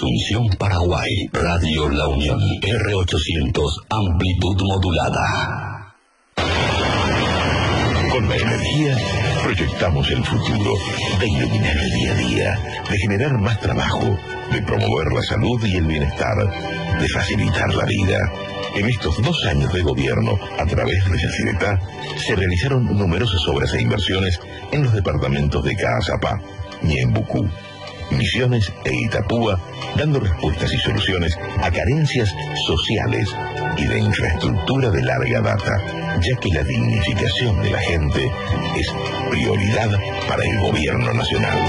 Asunción, Paraguay. Radio La Unión. R800, amplitud modulada. Con la energía proyectamos el futuro de iluminar el día a día, de generar más trabajo, de promover la salud y el bienestar, de facilitar la vida. En estos 2 años de gobierno, a través de Yacyretá, se realizaron numerosas obras e inversiones en los departamentos de Caazapá, Ñembucú, Misiones e Itapúa, dando respuestas y soluciones a carencias sociales y de infraestructura de larga data, ya que la dignificación de la gente es prioridad para el gobierno nacional.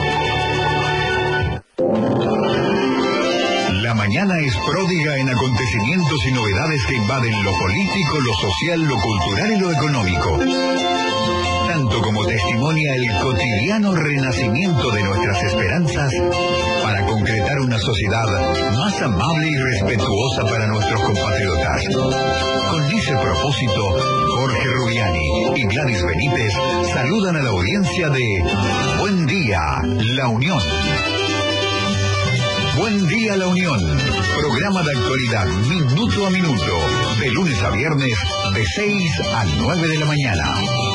La mañana es pródiga en acontecimientos y novedades que invaden lo político, lo social, lo cultural y lo económico. Tanto como testimonia el cotidiano renacimiento de nuestras esperanzas para concretar una sociedad más amable y respetuosa para nuestros compatriotas. Con ese propósito, Jorge Rubiani y Gladys Benítez saludan a la audiencia de Buen Día, La Unión. Buen Día, La Unión. Programa de actualidad minuto a minuto, de lunes a viernes, de 6 a 9 de la mañana.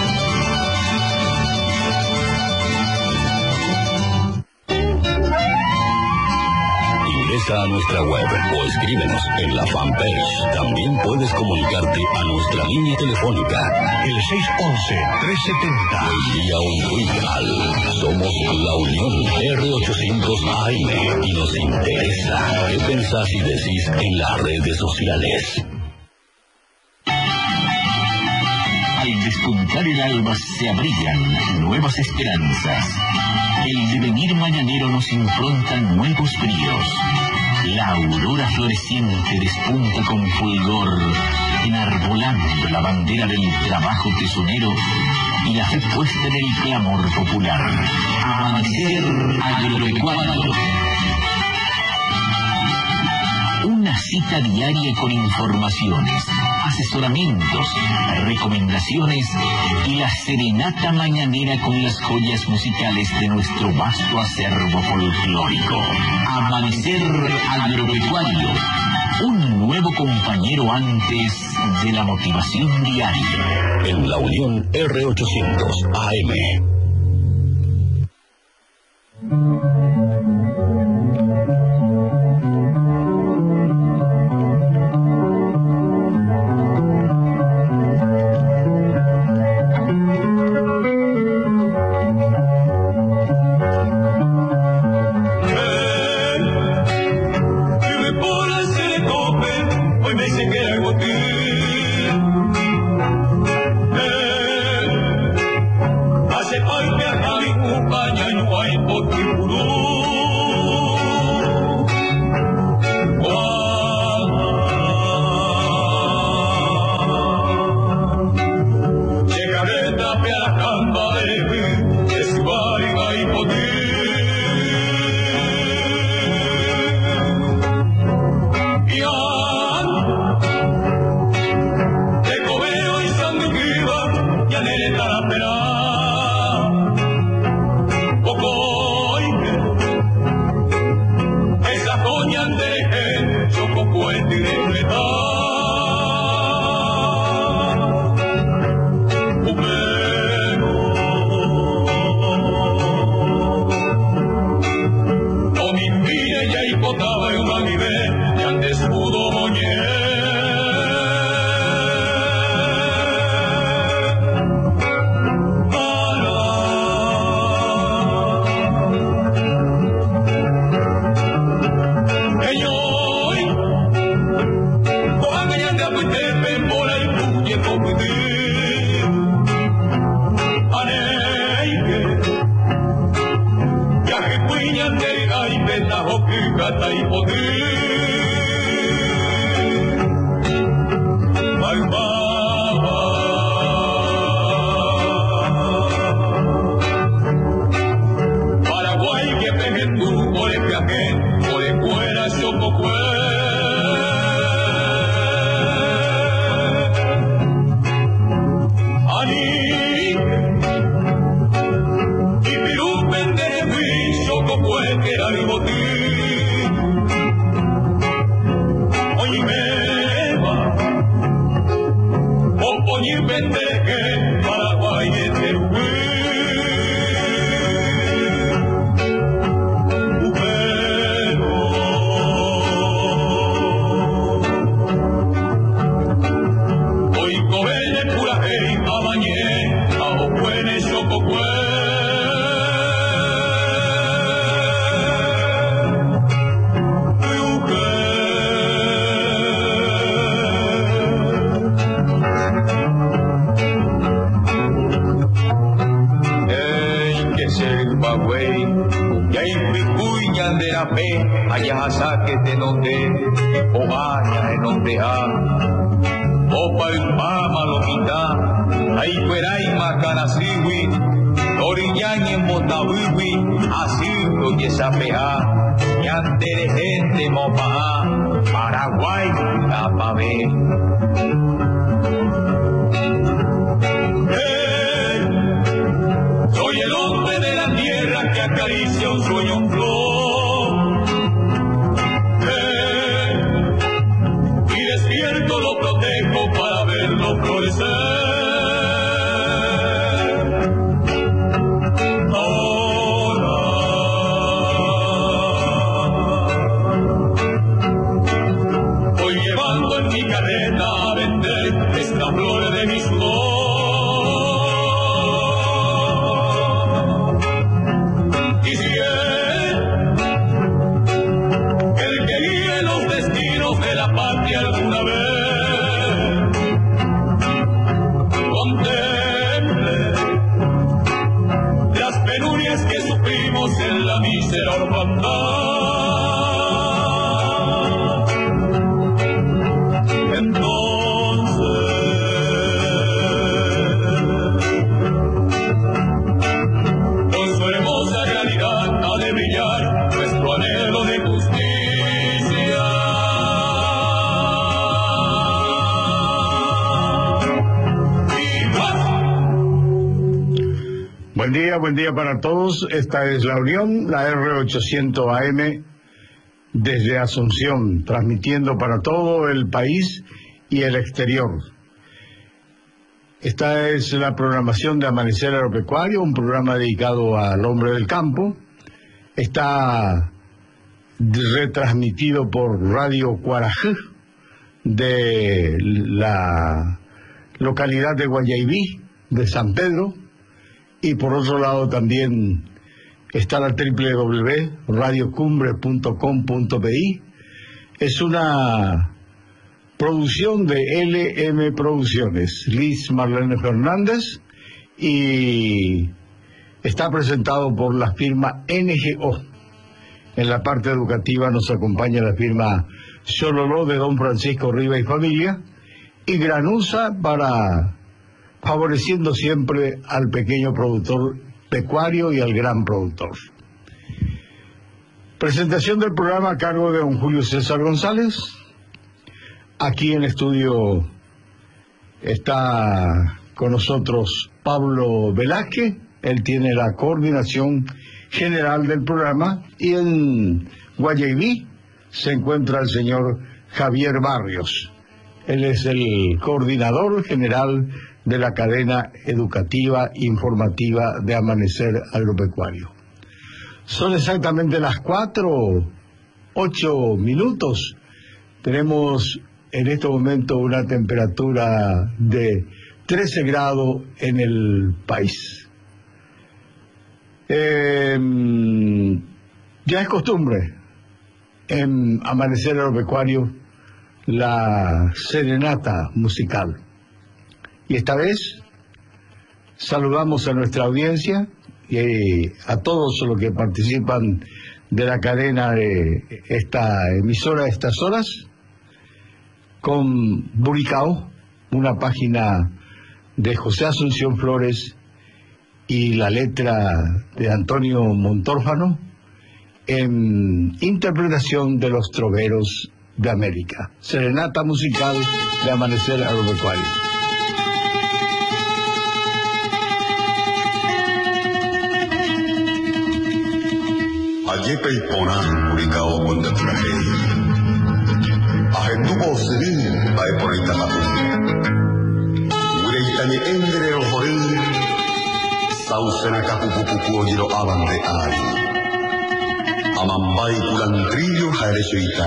Ingresa a nuestra web o escríbenos en la fanpage. También puedes comunicarte a nuestra línea telefónica, el 611-370. El día Untuial. Somos La Unión R800 AM y nos interesa qué pensás y decís en las redes sociales. Al despuntar el alba se abrigan nuevas esperanzas. El devenir mañanero nos impronta nuevos bríos. La aurora floreciente despunta con fulgor, enarbolando la bandera del trabajo tesonero y la fe puesta en el clamor popular. Amanecer agropecuario. Una cita diaria con informaciones, asesoramientos, recomendaciones y la serenata mañanera con las joyas musicales de nuestro vasto acervo folclórico. Amanecer agropecuario. Un nuevo compañero antes de la motivación diaria. En La Unión R800 AM. ser bagüey, y ahí picuñan de la fe, allá saque de donde, o vaya en donde opa el pama lo quita, ahí fuera y macanasiwi, oriñan en motawiwi, así lo que sapea, y ante de gente mopa, Paraguay, tapame. Soy el hombre de la tierra que acaricia un sueño en flor. Y despierto lo protejo para verlo florecer. Ahora voy llevando en mi carreta a vender esta flor de mi sudor. Alguna vez contemple las penurias que sufrimos en la mísera orfandad. Entonces con su hermosa realidad ha de brillar nuestro anhelo de justicia. Buen día para todos. Esta es La Unión, la R800 AM, desde Asunción, transmitiendo para todo el país y el exterior. Esta es la programación de Amanecer Agropecuario, un programa dedicado al hombre del campo. Está retransmitido por Radio Cuarají, de la localidad de Guayaibí, de San Pedro. Y por otro lado también está la www.radiocumbre.com.bi. Es una producción de LM Producciones, Liz Marlene Fernández, y está presentado por la firma NGO. En la parte educativa nos acompaña la firma Xololó de Don Francisco Riva y familia, y Granusa para favoreciendo siempre al pequeño productor pecuario y al gran productor. Presentación del programa a cargo de don Julio César González. Aquí en el estudio está con nosotros Pablo Velázquez, él tiene la coordinación general del programa, y en Guayaibí se encuentra el señor Javier Barrios. Él es el coordinador general de la cadena educativa informativa de Amanecer Agropecuario. Son exactamente las 4:08. Tenemos en este momento una temperatura de 13 grados en el país. Ya es costumbre en Amanecer Agropecuario la serenata musical. Y esta vez saludamos a nuestra audiencia y a todos los que participan de la cadena de esta emisora a estas horas, con Buricao, una página de José Asunción Flores y la letra de Antonio Montórfano, en interpretación de los troveros de América. Serenata musical de Amanecer Agropecuario. Ayepe y Ponan, Buricao con de tragedia. Ajentubo Siri, Bae por el Tamapú. Ureitani Engre o Jorir, Sausena Capupupupu Giro Aban de Ari. Amambay Culantrillo, Jarechoita.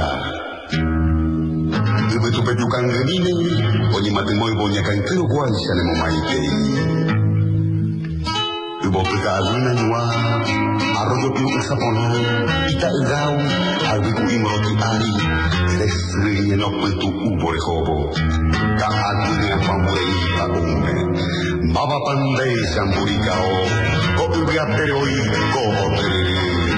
Ubetupeyucan Gemine, Oñimatemoy Boñacancero Guaysanemo Maite. Ubopika Aluna Ñua, Arroyo Piu sapono ita gau albiku imroti ari resri no putu ubore hobo ka ati pamurei pagume baba pandei samburikao ko ugatere oi ko tere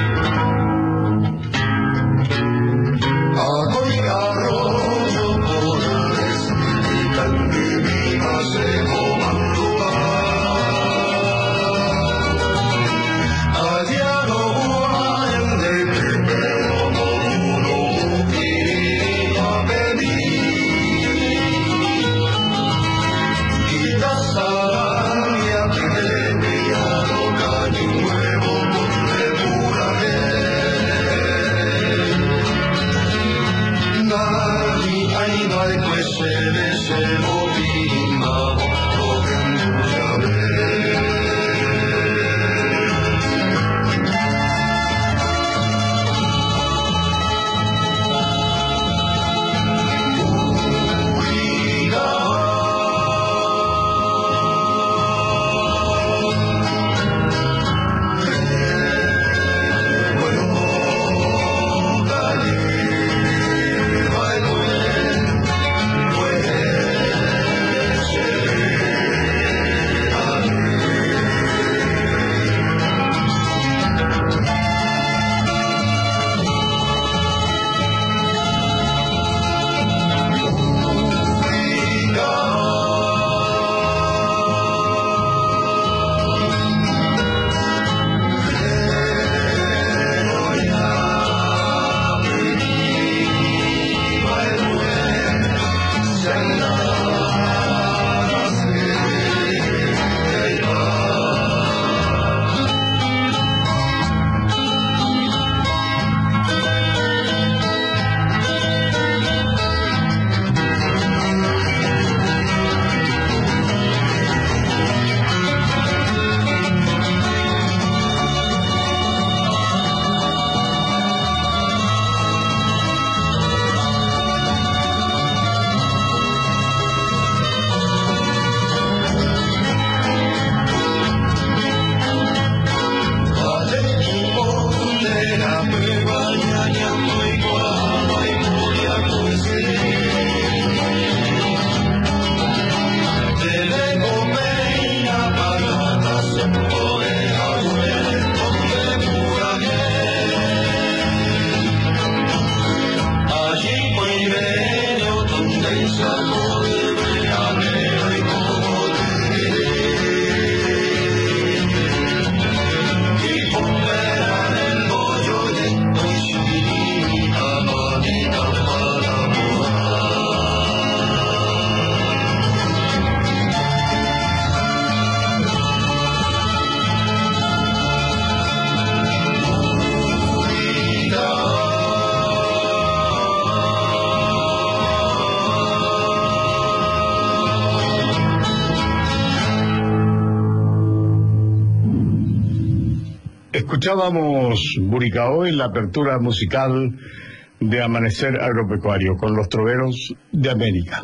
Escuchábamos Buricao en la apertura musical de Amanecer Agropecuario con los troveros de América.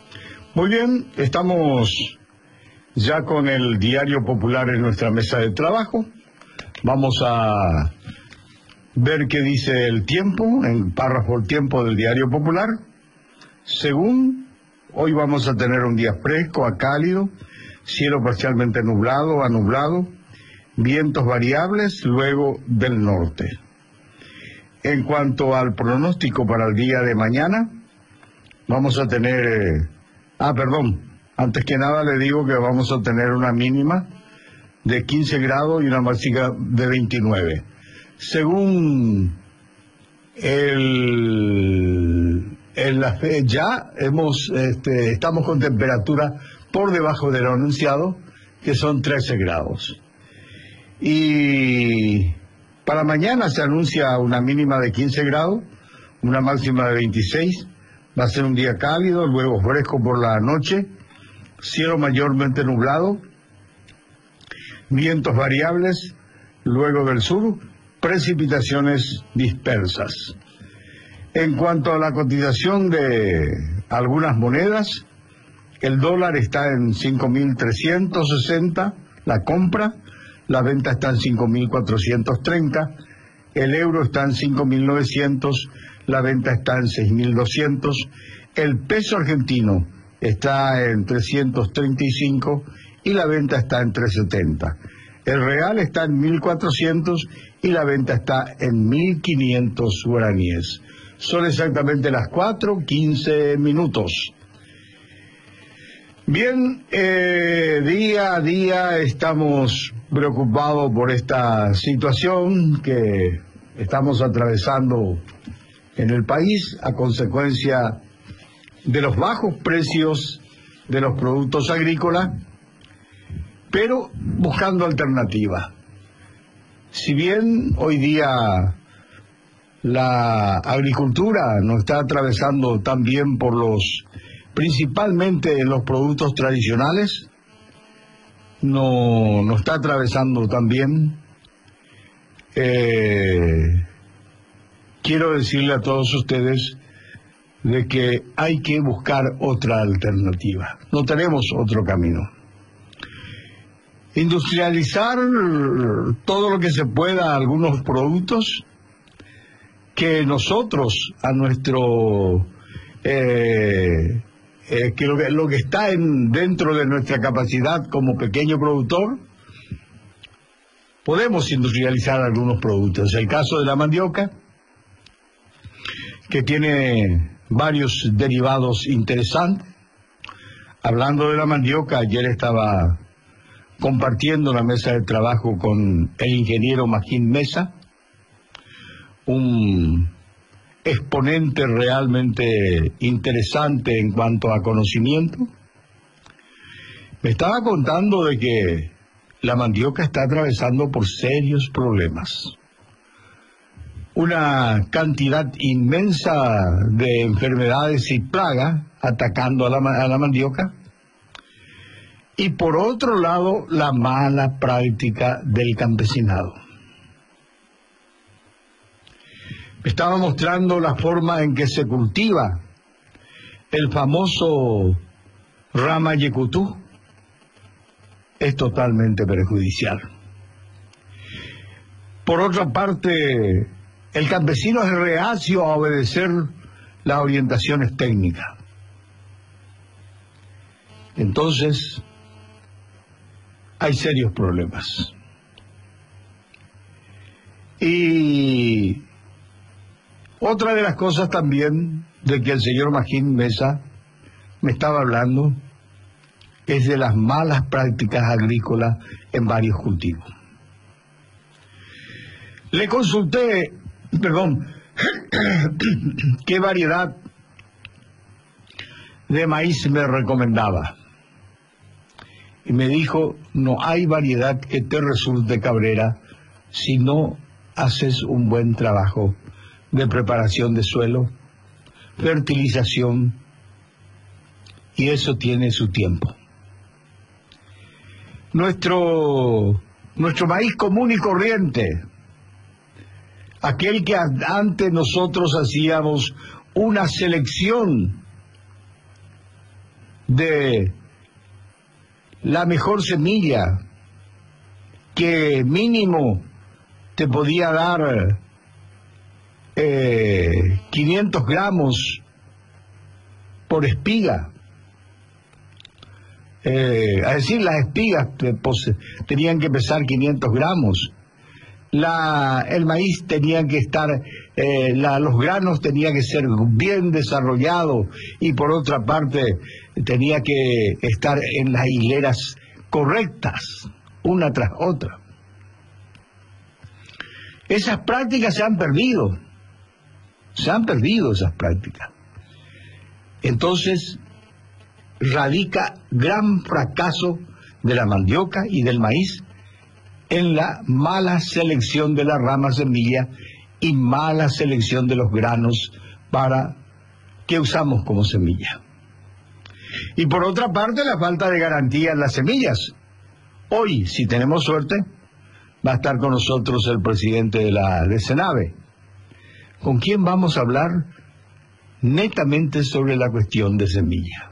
Muy bien, estamos ya con el Diario Popular en nuestra mesa de trabajo. Vamos a ver qué dice el tiempo, en párrafo el tiempo del Diario Popular. Según, hoy vamos a tener un día fresco a cálido, cielo parcialmente nublado a nublado, vientos variables luego del norte. En cuanto al pronóstico para el día de mañana, vamos a tener... antes que nada le digo que vamos a tener una mínima de 15 grados y una máxima de 29. Según estamos con temperatura por debajo de lo anunciado, que son 13 grados. Y para mañana se anuncia una mínima de 15 grados, una máxima de 26. Va a ser un día cálido, luego fresco por la noche, cielo mayormente nublado, vientos variables, luego del sur, precipitaciones dispersas. En cuanto a la cotización de algunas monedas, el dólar está en 5.360, la compra, la venta está en 5.430, el euro está en 5.900, la venta está en 6.200, el peso argentino está en 335 y la venta está en 370. El real está en 1.400 y la venta está en 1.500 guaraníes. Son exactamente las 4:15. Bien, día a día estamos preocupados por esta situación que estamos atravesando en el país a consecuencia de los bajos precios de los productos agrícolas, pero buscando alternativas. Si bien hoy día la agricultura no está atravesando tan bien principalmente los productos tradicionales, no está atravesando tan bien. Quiero decirle a todos ustedes de que hay que buscar otra alternativa. No tenemos otro camino. Industrializar todo lo que se pueda algunos productos que nosotros a nuestro que lo que está dentro de nuestra capacidad como pequeño productor, podemos industrializar algunos productos. El caso de la mandioca, que tiene varios derivados interesantes. Hablando de la mandioca, ayer estaba compartiendo la mesa de trabajo con el ingeniero Magín Mesa, un exponente realmente interesante en cuanto a conocimiento. Me estaba contando de que la mandioca está atravesando por serios problemas. Una cantidad inmensa de enfermedades y plagas atacando a la mandioca. Y por otro lado, la mala práctica del campesinado. Me estaba mostrando la forma en que se cultiva el famoso rama yecutú. Es totalmente perjudicial. Por otra parte, el campesino es reacio a obedecer las orientaciones técnicas. Entonces, hay serios problemas. Y otra de las cosas también de que el señor Magín Mesa me estaba hablando es de las malas prácticas agrícolas en varios cultivos. Le consulté, qué variedad de maíz me recomendaba. Y me dijo, no hay variedad que te resulte, Cabrera, si no haces un buen trabajo de preparación de suelo, fertilización, y eso tiene su tiempo. Nuestro maíz común y corriente, aquel que antes nosotros hacíamos una selección de la mejor semilla que mínimo te podía dar 500 gramos por espiga. Es decir, las espigas tenían que pesar 500 gramos. El maíz tenía que estar, los granos tenían que ser bien desarrollados y por otra parte tenía que estar en las hileras correctas, una tras otra. Esas prácticas se han perdido esas prácticas. Entonces, radica gran fracaso de la mandioca y del maíz en la mala selección de la rama semilla y mala selección de los granos que usamos como semilla. Y por otra parte, la falta de garantía en las semillas. Hoy, si tenemos suerte, va a estar con nosotros el presidente de Senave, con quien vamos a hablar netamente sobre la cuestión de semilla.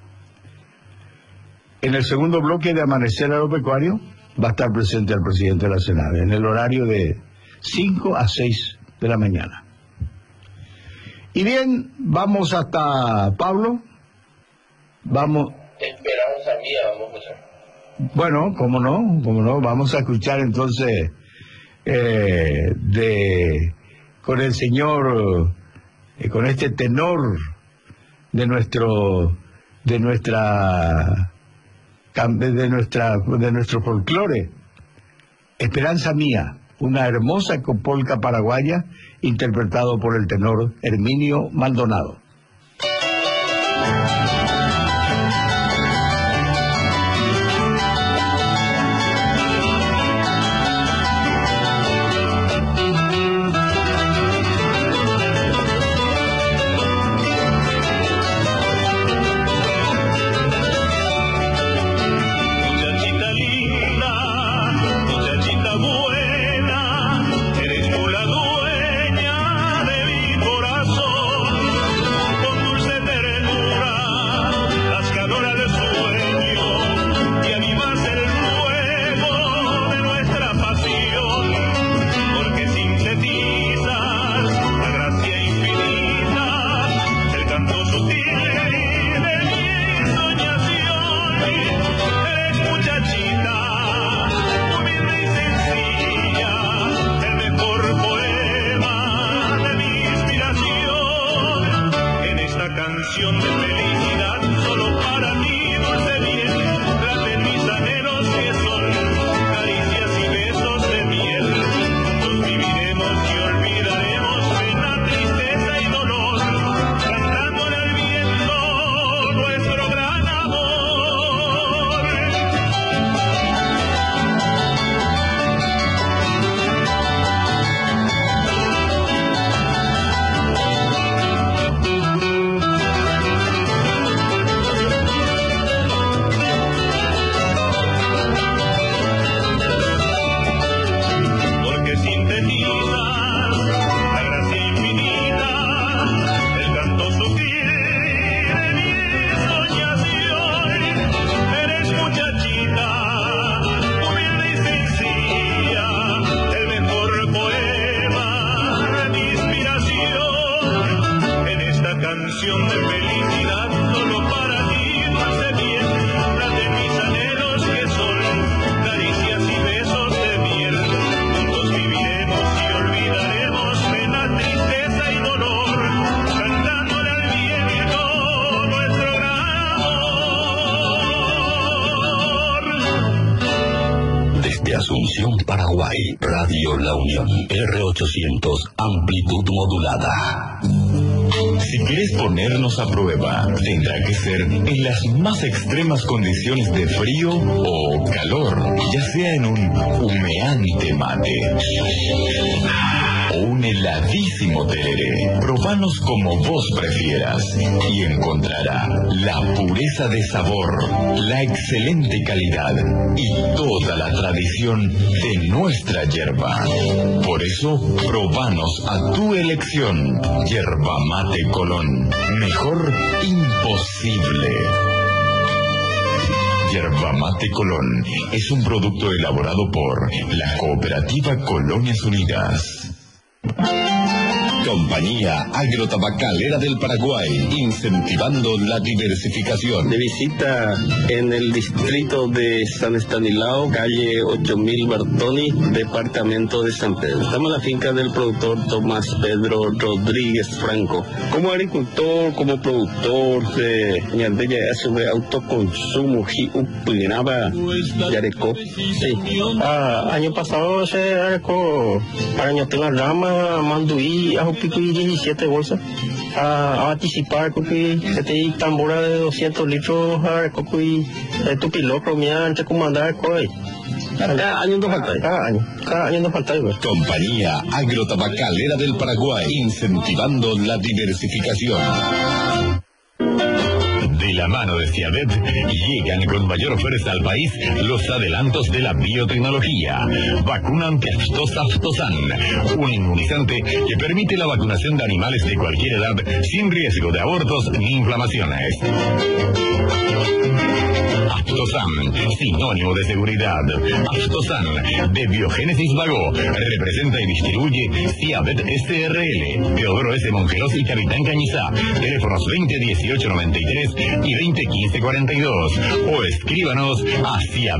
En el segundo bloque de Amanecer Agropecuario va a estar presente el presidente de la Senave, en el horario de 5 a 6 de la mañana. Y bien, vamos hasta Pablo. Vamos. Esperanza mía, vamos a escuchar. Bueno, cómo no, vamos a escuchar entonces con el señor, con este tenor de nuestro folclore, Esperanza mía, una hermosa polca paraguaya interpretado por el tenor Herminio Maldonado. Asunción, Paraguay, Radio La Unión, R800, amplitud modulada. Si quieres ponernos a prueba, tendrá que ser en las más extremas condiciones de frío o calor, ya sea en un humeante mate o un heladísimo tereré. Probanos como vos prefieras y encontrará la pureza de sabor, la excelente calidad y toda la tradición de nuestra yerba. Por eso, probanos a tu elección. Yerba Mate Colón. Mejor imposible. Yerba Mate Colón es un producto elaborado por la Cooperativa Colonias Unidas. Compañía Agrotabacalera del Paraguay, incentivando la diversificación. De visita en el distrito de San Estanislao, calle 8000 Bartoni, departamento de San Pedro. Estamos en la finca del productor Tomás Pedro Rodríguez Franco. Como agricultor, como productor de ñandeya de autoconsumo, upinaba yareco. Sí. Año pasado se arecó para ñotelar rama, manduí, pico y 17 bolsas a participar porque este tambora de 200 litros a cocuy tu piloto mía entre comandar coi cada año no falta cada año no falta igual. Compañía Agrotabacalera del Paraguay, incentivando la diversificación. De la mano de Ciavet, llegan con mayor fuerza al país los adelantos de la biotecnología. Vacuna anti-aftosa Aftosan, un inmunizante que permite la vacunación de animales de cualquier edad sin riesgo de abortos ni inflamaciones. Aftosan, sinónimo de seguridad. Aftosan, de Biogénesis Vago, representa y distribuye Ciavet SRL, Teodoro S. Mongeros y Capitán Cañizá. Teléfonos 2018-93 y 2015-42. O escríbanos a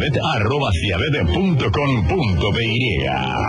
ciavet@ciavet.com.py.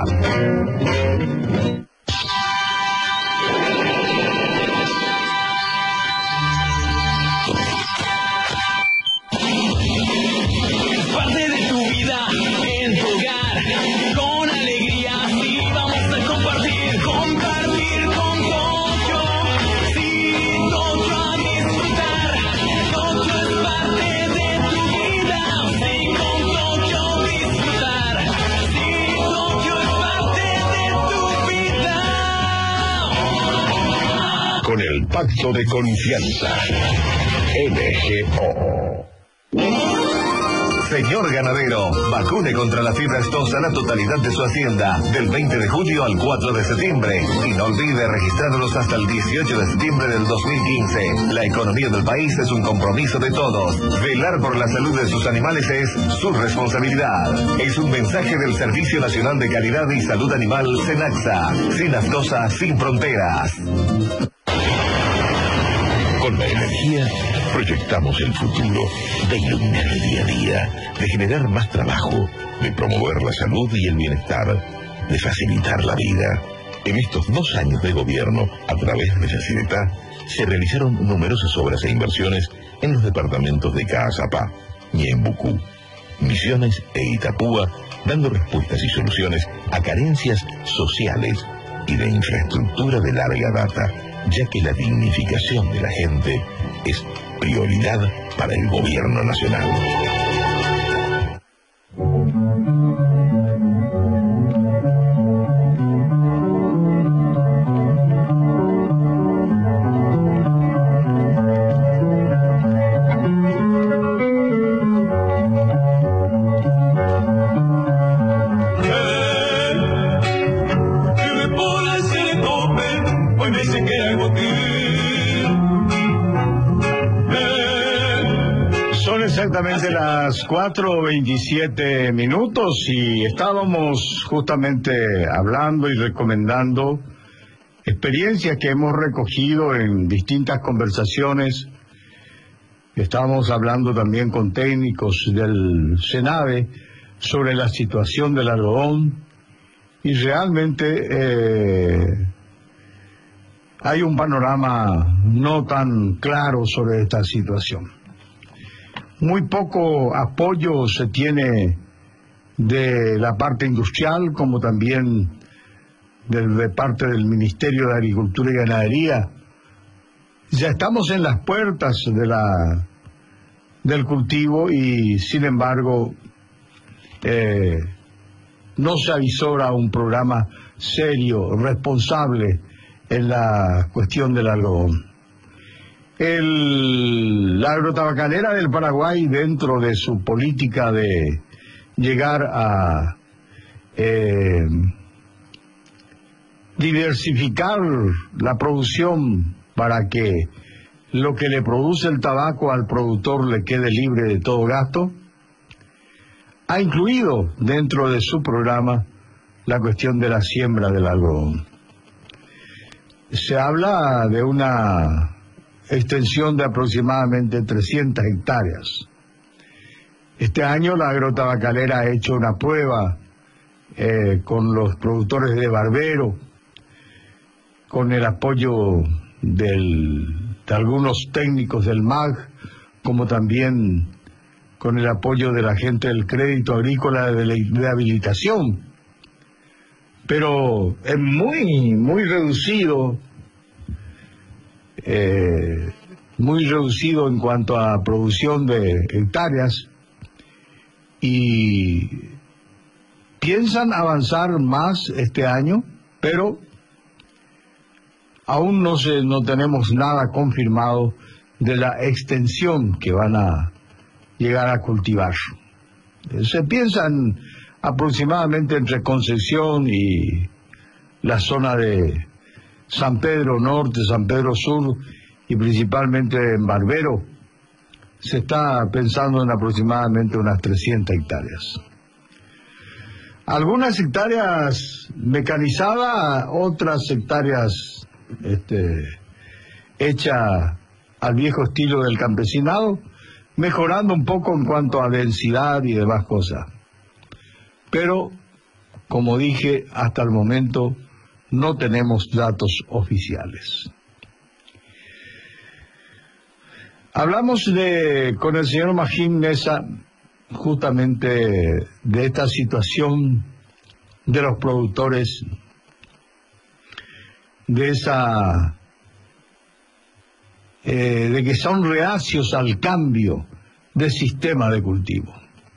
Con el pacto de confianza. MGO. Señor ganadero, vacune contra la fiebre aftosa la totalidad de su hacienda, del 20 de julio al 4 de septiembre. Y no olvide registrarlos hasta el 18 de septiembre del 2015. La economía del país es un compromiso de todos. Velar por la salud de sus animales es su responsabilidad. Es un mensaje del Servicio Nacional de Calidad y Salud Animal, SENACSA. Sin aftosa, sin fronteras. Con la energía proyectamos el futuro de iluminar el día a día, de generar más trabajo, de promover la salud y el bienestar, de facilitar la vida. En estos 2 años de gobierno, a través de Facilita, se realizaron numerosas obras e inversiones en los departamentos de Caazapá, Ñembucú, Misiones e Itapúa, dando respuestas y soluciones a carencias sociales y de infraestructura de larga data, ya que la dignificación de la gente es prioridad para el gobierno nacional. Exactamente las 4:27 y estábamos justamente hablando y recomendando experiencias que hemos recogido en distintas conversaciones. Estábamos hablando también con técnicos del SENAVE sobre la situación del algodón y realmente hay un panorama no tan claro sobre esta situación. Muy poco apoyo se tiene de la parte industrial, como también de parte del Ministerio de Agricultura y Ganadería. Ya estamos en las puertas del cultivo y, sin embargo, no se avisora un programa serio, responsable en la cuestión del algodón. La agrotabacalera del Paraguay, dentro de su política de llegar a diversificar la producción para que lo que le produce el tabaco al productor le quede libre de todo gasto, ha incluido dentro de su programa la cuestión de la siembra del algodón. Se habla de una extensión de aproximadamente 300 hectáreas. Este año la agrotabacalera ha hecho una prueba con los productores de Barbero, con el apoyo de algunos técnicos del MAG, como también con el apoyo de la gente del Crédito Agrícola de Habilitación. Pero es muy reducido. Muy reducido en cuanto a producción de hectáreas, y piensan avanzar más este año, pero aún no tenemos nada confirmado de la extensión que van a llegar a cultivar. Se piensan aproximadamente entre Concepción y la zona de San Pedro Norte, San Pedro Sur y principalmente en Barbero. Se está pensando en aproximadamente unas 300 hectáreas. Algunas hectáreas mecanizadas, otras hectáreas hechas al viejo estilo del campesinado, mejorando un poco en cuanto a densidad y demás cosas. Pero, como dije, hasta el momento no tenemos datos oficiales. Hablamos con el señor Magín Mesa justamente de esta situación de los productores, de esa de que son reacios al cambio de sistema de cultivo.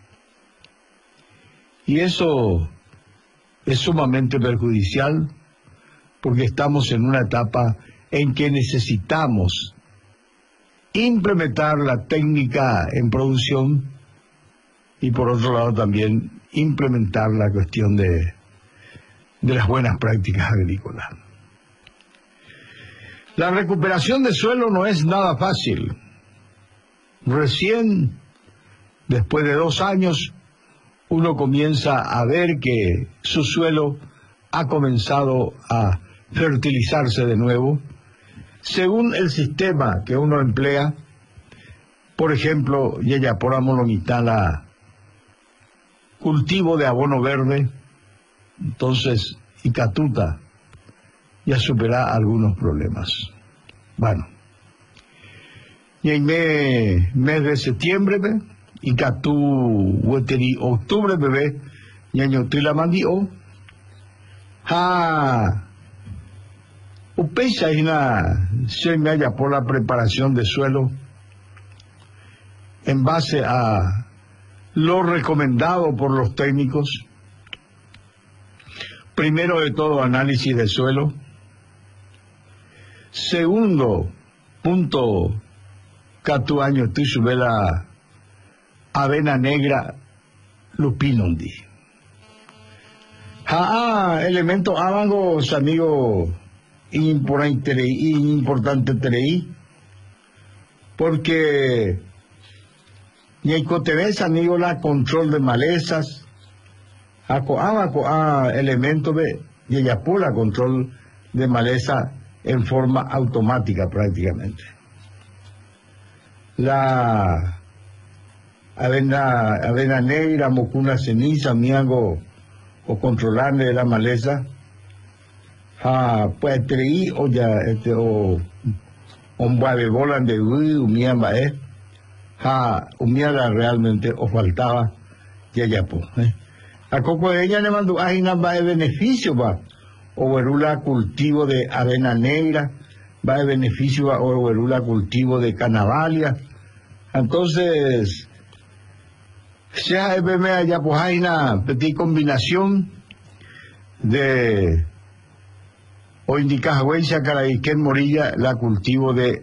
Y eso es sumamente perjudicial porque estamos en una etapa en que necesitamos implementar la técnica en producción y por otro lado también implementar la cuestión de las buenas prácticas agrícolas. La recuperación de suelo no es nada fácil. Recién, después de 2 años, uno comienza a ver que su suelo ha comenzado a fertilizarse de nuevo, según el sistema que uno emplea. Por ejemplo, Yeyapora monomitala, cultivo de abono verde, entonces Icatuta ya supera algunos problemas. Bueno, y en mes de septiembre, Icatú, Hueteri, octubre, bebé, ñañotila mandio, Upecha se me haya por la preparación de suelo en base a lo recomendado por los técnicos. Primero de todo, análisis de suelo. Segundo punto, catu año tu subela avena negra lupinondi. Elemento avangos, amigo, importante tereí, porque ñaicoteves, amigo, la control de malezas, elemento de Yeyapula, control de maleza en forma automática prácticamente. La avena negra, mocuna ceniza, miango, o controlarle la maleza, pues treí o ya, un babe bolan de umiamba, umiada realmente, o faltaba, Yayapo, A coco de ella le mandó a de beneficio, o verula cultivo de avena negra, va de beneficio o verula cultivo de canavalia. Entonces, sea allá pues hay una petita combinación de o indicahuencia caraiquén morilla, la cultivo de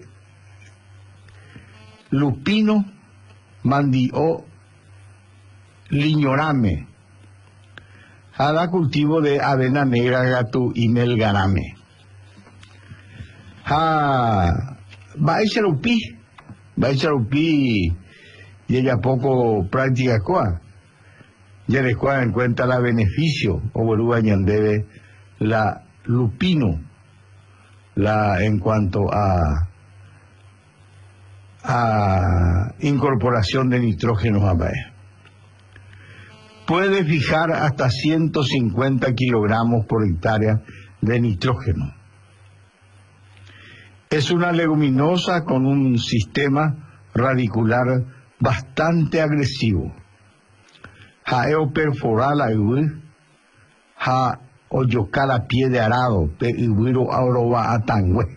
lupino, mandio, liñorame, a la cultivo de avena negra, gato y melganame. Va a echar upi, y ella poco práctica coa. Ya les en cuenta la beneficio, o volúa debe la lupino, en cuanto a incorporación de nitrógeno a bae. Puede fijar hasta 150 kilogramos por hectárea de nitrógeno. Es una leguminosa con un sistema radicular bastante agresivo. Jaeo perforal ja oyocala pie de arado, pe ibuiro auroba atangüe.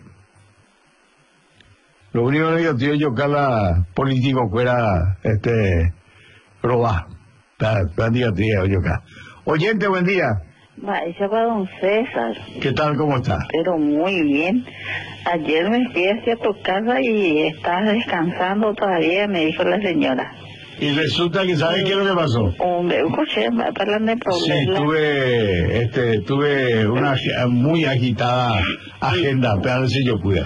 Lo único que yo yocala político fuera roba. Oyente, buen día. Ese fue don César. ¿Qué tal, cómo está? Pero muy bien. Ayer me fui hacia tu casa y estás descansando todavía, me dijo la señora. Y resulta que, ¿sabes qué es lo que pasó? Hombre, escuché, hablando de problemas. Sí, tuve una muy agitada agenda, pero a ver si yo pude.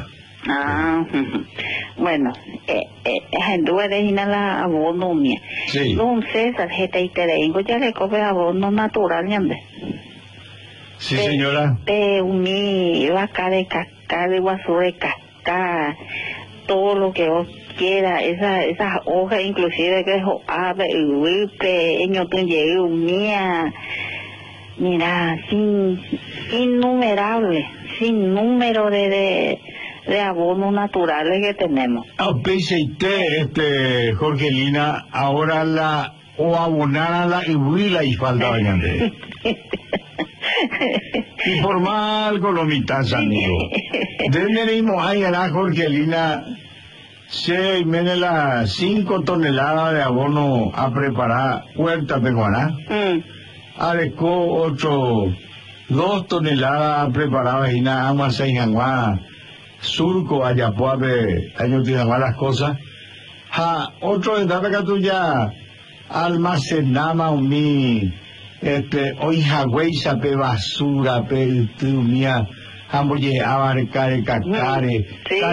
Bueno, anduve de la abono mía. Sí. Don César, ya le come abono natural, ¿yande? Sí, señora. Mi vaca de cascada, de basura de cascada, todo lo que vos quiera, esas hojas inclusive que dejó ave, huipe, mía, mira, innumerable, sin número de abonos naturales que tenemos. Jorgelina, ahora o abonar a la huila y falta bañante. Y por mal con lo mitad, amigo. Tenemos ahí a la Jorgelina, se viene las 5 toneladas de abono a preparar huerta peruana. Arecó 2 toneladas a preparar y nada más surco allá puede año tiene las cosas. Otro etapa que tú ya almacenama hoy Hawái sape basura, mía, amboye abarcare cacare,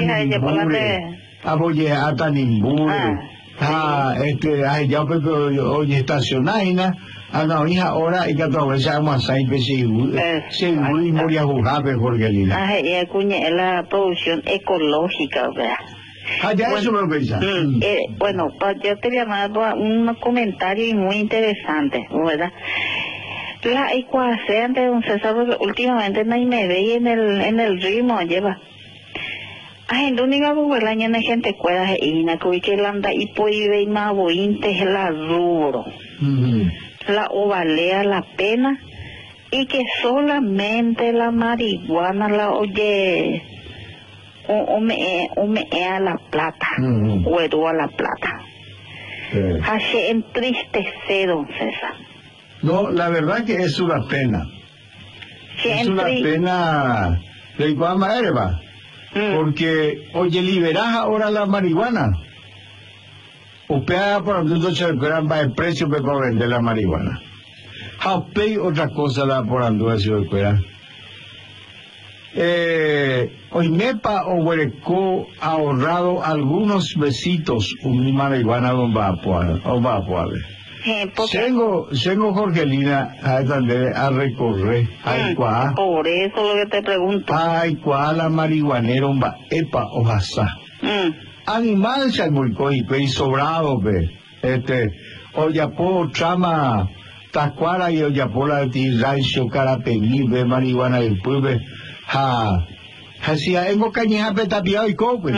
amboye atanimbure, ya hoy estacionaina, hoy ahora y que atraviesa Amasai, se moría jugape, Jorgelina. La producción ecológica, ¿verdad? Ya eso me lo pensaba. Bueno, yo te llamaba un comentario muy interesante, ¿verdad? La ecuación de don César, últimamente nadie me ve en el ritmo, lleva. La única buguelaña de gente cuida y na que landa y puede ir más bointe la duro. La ovalea la pena y que solamente la marihuana la oye o me a la plata, o a la plata. Hace entristece, don César. No, la verdad que es una pena. Es una pena de igual manera, porque, oye, liberás ahora la marihuana. Usted por entonces el precio que puede vender la marihuana. Japey otra cosa la por entonces hoy mepa o huereco ahorrado algunos besitos un marihuana o va a poder. Tengo Jorgelina a recorrer. Por eso lo que te pregunto. Ay, cuál la marihuanera va epa o jasa. Animal se mulcó y sobrado oyapo chama tacuara y oyapo la tirancho carapení ve marihuana del pueblo hacía engo cañeja petapiado y coco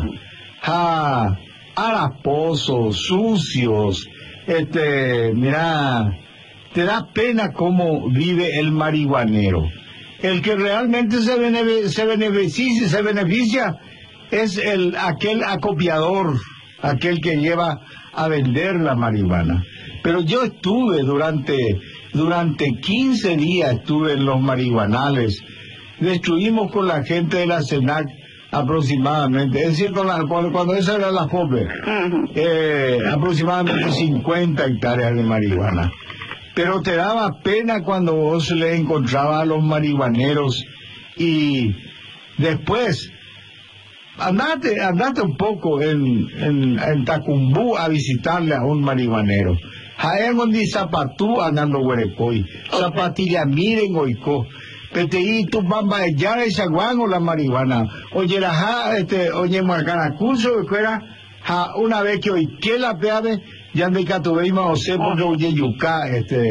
haraposos sucios mira, te da pena cómo vive el marihuanero. El que realmente se beneficia es aquel acopiador, aquel que lleva a vender la marihuana. Pero yo estuve durante 15 días estuve en los marihuanales. Destruimos con la gente de la CENAC aproximadamente, es decir, cuando esa era la FOPE, aproximadamente 50 hectáreas de marihuana. Pero te daba pena cuando vos le encontrabas a los marihuaneros y después andate un poco en Tacumbú a visitarle a un marihuanero. Hay donde zapatú andando huerecoy, zapatilla miren oico. Peteí tu bamba ya esa guan o la marihuana. Oye oye marcanacuso que fuera una vez que hoy que la peave ya de catubeima o se porque oye yuca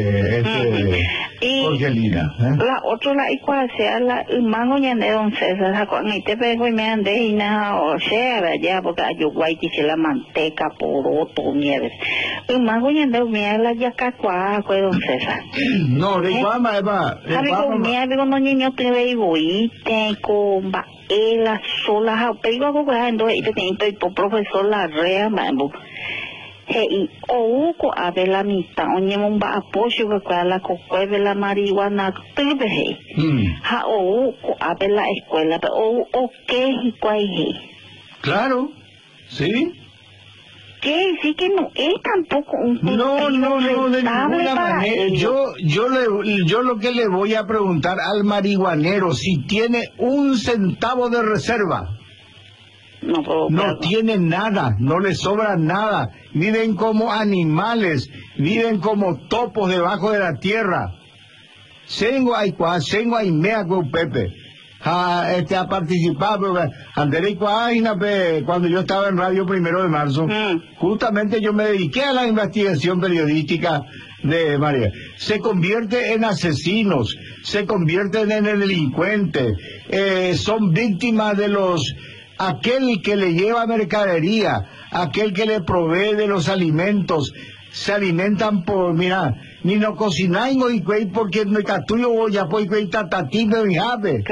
Jorgelina. La otra la igual sea el mango ya de don César cuando te pego y me andé y nada o sea ya porque yo guay que se la manteca poroto nieves el mango ya de me la ya cacua con don César no de guama eva amigo mío digo no niño te veo y te comba la sola pego cuando y te tengo profesor la rea mambo Hei, ouco a ver la mitad, oñemomba apoyo que cuál la cocueve la marihuana, tuve hei. Ha ouco a ver la escuela, pero o qué y cuál hei. Claro, sí. ¿Qué? Sí que no es tampoco un No, de ninguna manera. Yo lo que le voy a preguntar al marihuanero, si tiene un centavo de reserva. No tiene nada, no le sobra nada. Viven como animales, viven como topos debajo de la tierra. Sengo hay mea con Pepe. Ha participado cuando yo estaba en Radio 1 de Marzo. Justamente yo me dediqué a la investigación periodística de María. Se convierte en asesinos, se convierten en delincuentes, son víctimas de aquel que le lleva mercadería, aquel que le provee de los alimentos. Se alimentan por, mira, ni no cocináis y porque no catuyo voy a pues que tatatime mi ave.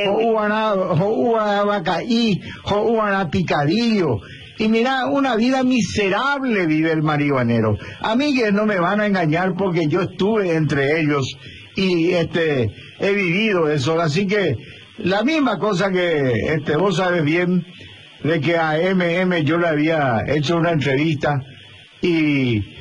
O vacaí, o picadillo. Y mira, una vida miserable vive el marihuanero. A mí que no me van a engañar porque yo estuve entre ellos y he vivido eso. Así que la misma cosa que vos sabes bien de que a yo le había hecho una entrevista y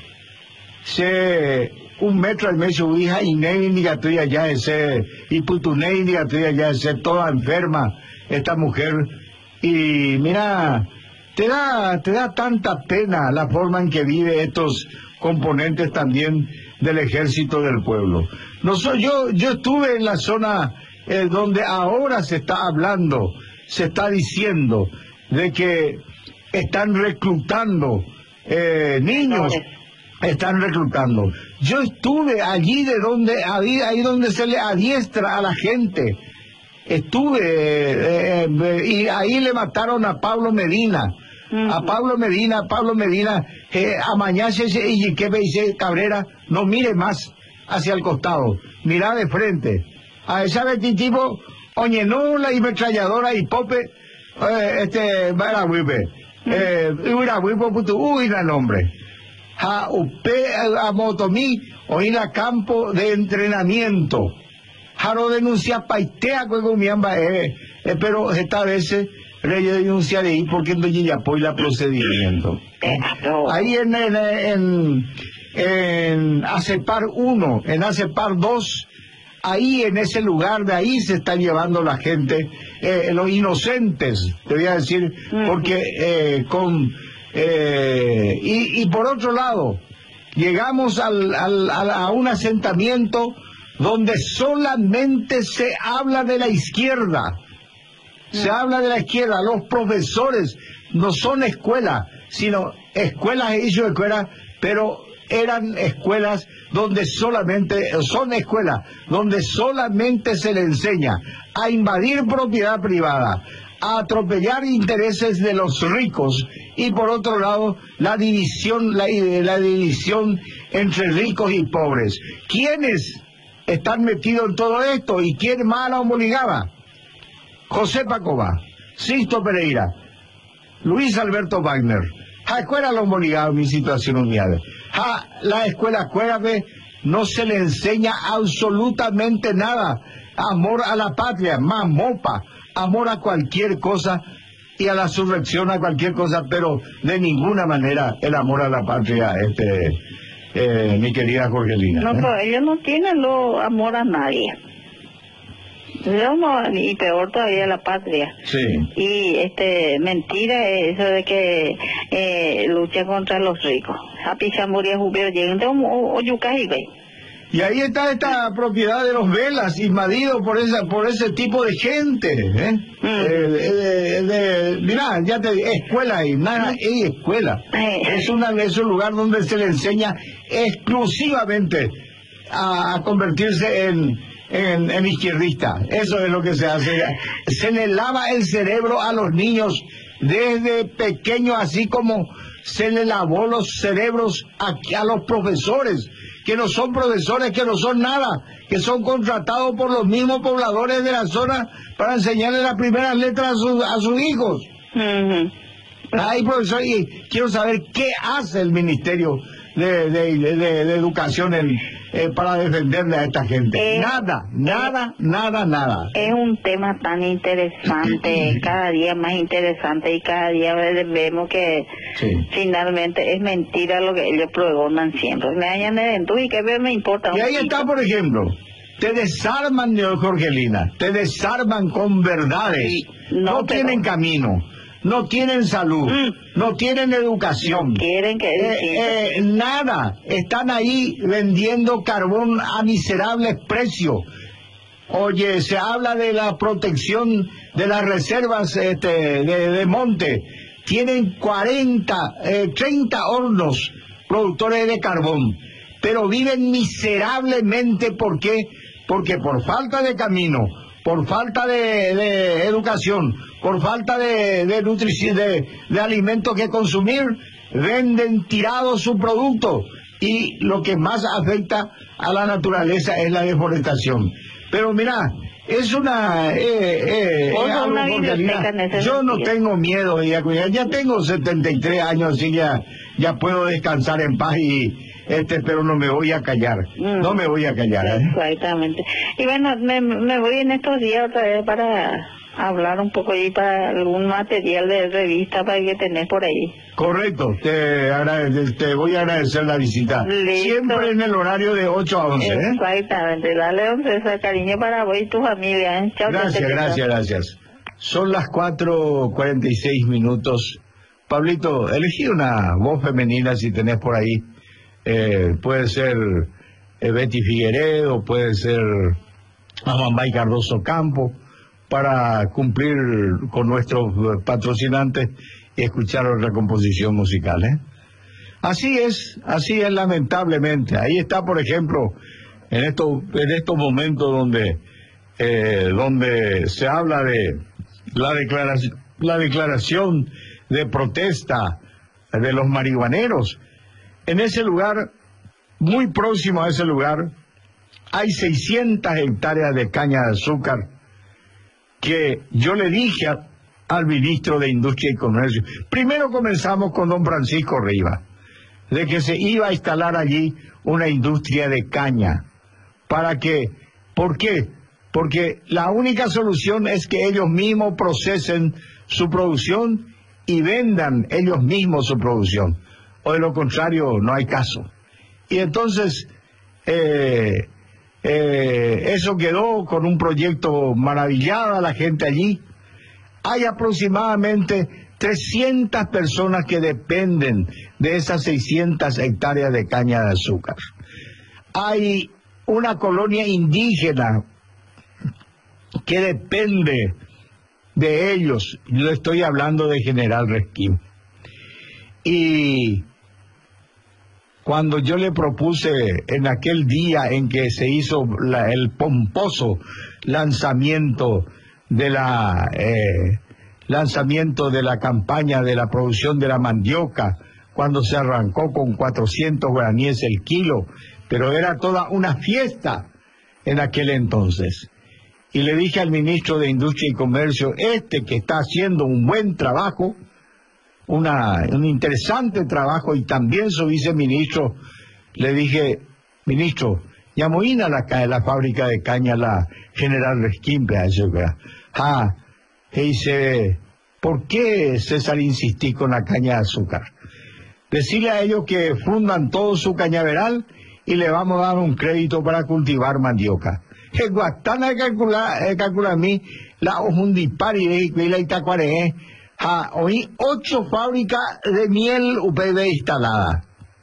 un metro al mes hija y ne indicatoria ya ese y putune indicatoria ya ese toda enferma esta mujer. Y mira, te da tanta pena la forma en que vive estos componentes también del ejército del pueblo. Yo estuve en la zona donde ahora se está hablando, se está diciendo de que están reclutando niños. Están reclutando. Yo estuve allí ahí donde se le adiestra a la gente. Estuve y ahí le mataron a Pablo Medina. A Pablo Medina, amañase y que me dice Cabrera, no mire más hacia el costado, mira de frente. A esa tipo, oye, no la ametralladora y pope, uy, la nombre. A motomí oí la campo de entrenamiento. Jaro denuncia paitea pero esta vez le denunciaré ahí porque no ya apoya el procedimiento. Ahí en ACEPAR 1, en ACEPAR 2, ahí en ese lugar de ahí se está llevando la gente, los inocentes, te voy a decir, porque y por otro lado, llegamos a un asentamiento donde solamente se habla de la izquierda. Se habla de la izquierda. Los profesores no son escuelas, sino escuelas hechas de escuelas, pero eran escuelas donde solamente se le enseña a invadir propiedad privada, a atropellar intereses de los ricos y por otro lado la división entre ricos y pobres. ¿Quiénes están metidos en todo esto y quién más la homologaba? José Pacova, Sisto Pereira, Luis Alberto Wagner. La escuela lo homologaba en mi situación unidad. La escuela no se le enseña absolutamente nada. Amor a la patria, más mopa, amor a cualquier cosa y a la surrección a cualquier cosa, pero de ninguna manera el amor a la patria, mi querida Jorgelina. No, pero ellos no tienen amor a nadie. Y peor todavía la patria. Sí. Y mentira eso de que lucha contra los ricos. A Pichamuria Jubio llegan o Yucajibe. Y ahí está esta propiedad de los Velas invadido por ese tipo de gente, mirá, ya te digo, escuela ahí, nada, es escuela. Es un lugar donde se le enseña exclusivamente a convertirse en izquierdista. Eso es lo que se hace. Se le lava el cerebro a los niños desde pequeños, así como se le lavó los cerebros a los profesores, que no son profesores, que no son nada, que son contratados por los mismos pobladores de la zona para enseñarle las primeras letras a sus hijos. Ay, profesor, y quiero saber qué hace el Ministerio de Educación para defenderle a esta gente. Nada. Es un tema tan interesante, cada día más interesante, y cada día vemos que finalmente es mentira lo que ellos pregonan siempre. Me hayan dentro y que me importa. Y ahí está, por ejemplo, te desarman, Jorgelina, te desarman con verdades. No tienen camino. No tienen salud, no tienen educación, no quieren que nada, están ahí vendiendo carbón a miserables precios. Oye, se habla de la protección de las reservas de monte, tienen 30 hornos productores de carbón, pero viven miserablemente. ¿Por qué? Porque por falta de camino, por falta de educación, por falta de nutrición, de alimentos que consumir, venden tirado su producto, y lo que más afecta a la naturaleza es la deforestación. Pero mira, es una yo no tengo miedo de ir a cuidar, ya tengo 73 años, así ya puedo descansar en paz, pero no me voy a callar, no me voy a callar. Exactamente. Y bueno, me voy en estos días otra vez para hablar un poco ahí para algún material de revista para que tenés por ahí. Correcto, te voy a agradecer la visita. Listo. Siempre en el horario de 8 a 11. Exactamente, dale ese cariño para vos y tu familia. Chao. Gracias. Son las 4:46. Pablito, elegí una voz femenina si tenés por ahí. Puede ser Betty Figueredo, puede ser Amambay Cardoso Campo, para cumplir con nuestros patrocinantes y escuchar otra composición musical. Así es lamentablemente. Ahí está, por ejemplo, en estos momentos donde se habla de la declaración de protesta de los marihuaneros. En ese lugar, muy próximo a ese lugar, hay 600 hectáreas de caña de azúcar, que yo le dije al ministro de Industria y Comercio. Primero comenzamos con don Francisco Rivas, de que se iba a instalar allí una industria de caña. ¿Por qué? Porque la única solución es que ellos mismos procesen su producción y vendan ellos mismos su producción. O de lo contrario, no hay caso. Y entonces, eso quedó con un proyecto maravillado, la gente allí. Hay aproximadamente 300 personas que dependen de esas 600 hectáreas de caña de azúcar. Hay una colonia indígena que depende de ellos. Yo estoy hablando de General Resquín. Y cuando yo le propuse en aquel día en que se hizo el pomposo lanzamiento de la campaña de la producción de la mandioca, cuando se arrancó con 400 guaraníes el kilo, pero era toda una fiesta en aquel entonces. Y le dije al ministro de Industria y Comercio, que está haciendo un buen trabajo, un interesante trabajo, y también su viceministro, le dije, ministro, llamoína la fábrica de caña, la General Resquimpe, dice, ¿por qué, César, insistí con la caña de azúcar? Decirle a ellos que fundan todo su cañaveral y le vamos a dar un crédito para cultivar mandioca. Que guatana calcula a mí, la ojundipari de la Itacuaré, hoy 8 fábricas de miel UPB instaladas.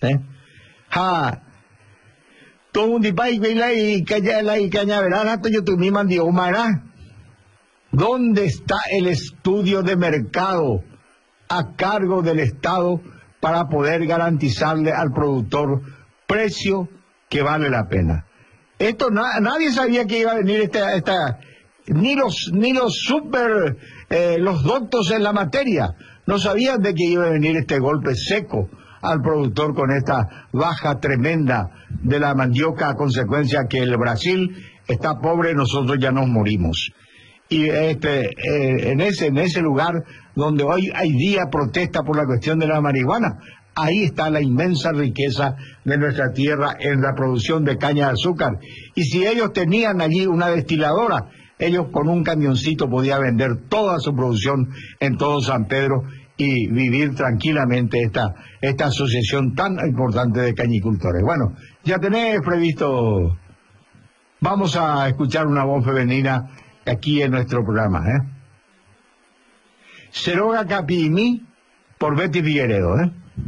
Todo un dipay y cañaveral, hasta yo tu misma mandiomara. ¿Dónde está el estudio de mercado a cargo del Estado para poder garantizarle al productor precio que vale la pena? Esto nadie sabía que iba a venir ni los doctos en la materia no sabían de que iba a venir este golpe seco al productor con esta baja tremenda de la mandioca, a consecuencia que el Brasil está pobre, nosotros ya nos morimos. Y en ese lugar donde hoy hay día protesta por la cuestión de la marihuana, ahí está la inmensa riqueza de nuestra tierra en la producción de caña de azúcar. Y si ellos tenían allí una destiladora, ellos con un camioncito podían vender toda su producción en todo San Pedro y vivir tranquilamente esta asociación tan importante de cañicultores. Bueno, ya tenés previsto. Vamos a escuchar una voz femenina aquí en nuestro programa, Seroga Capimí por Betty Figueredo,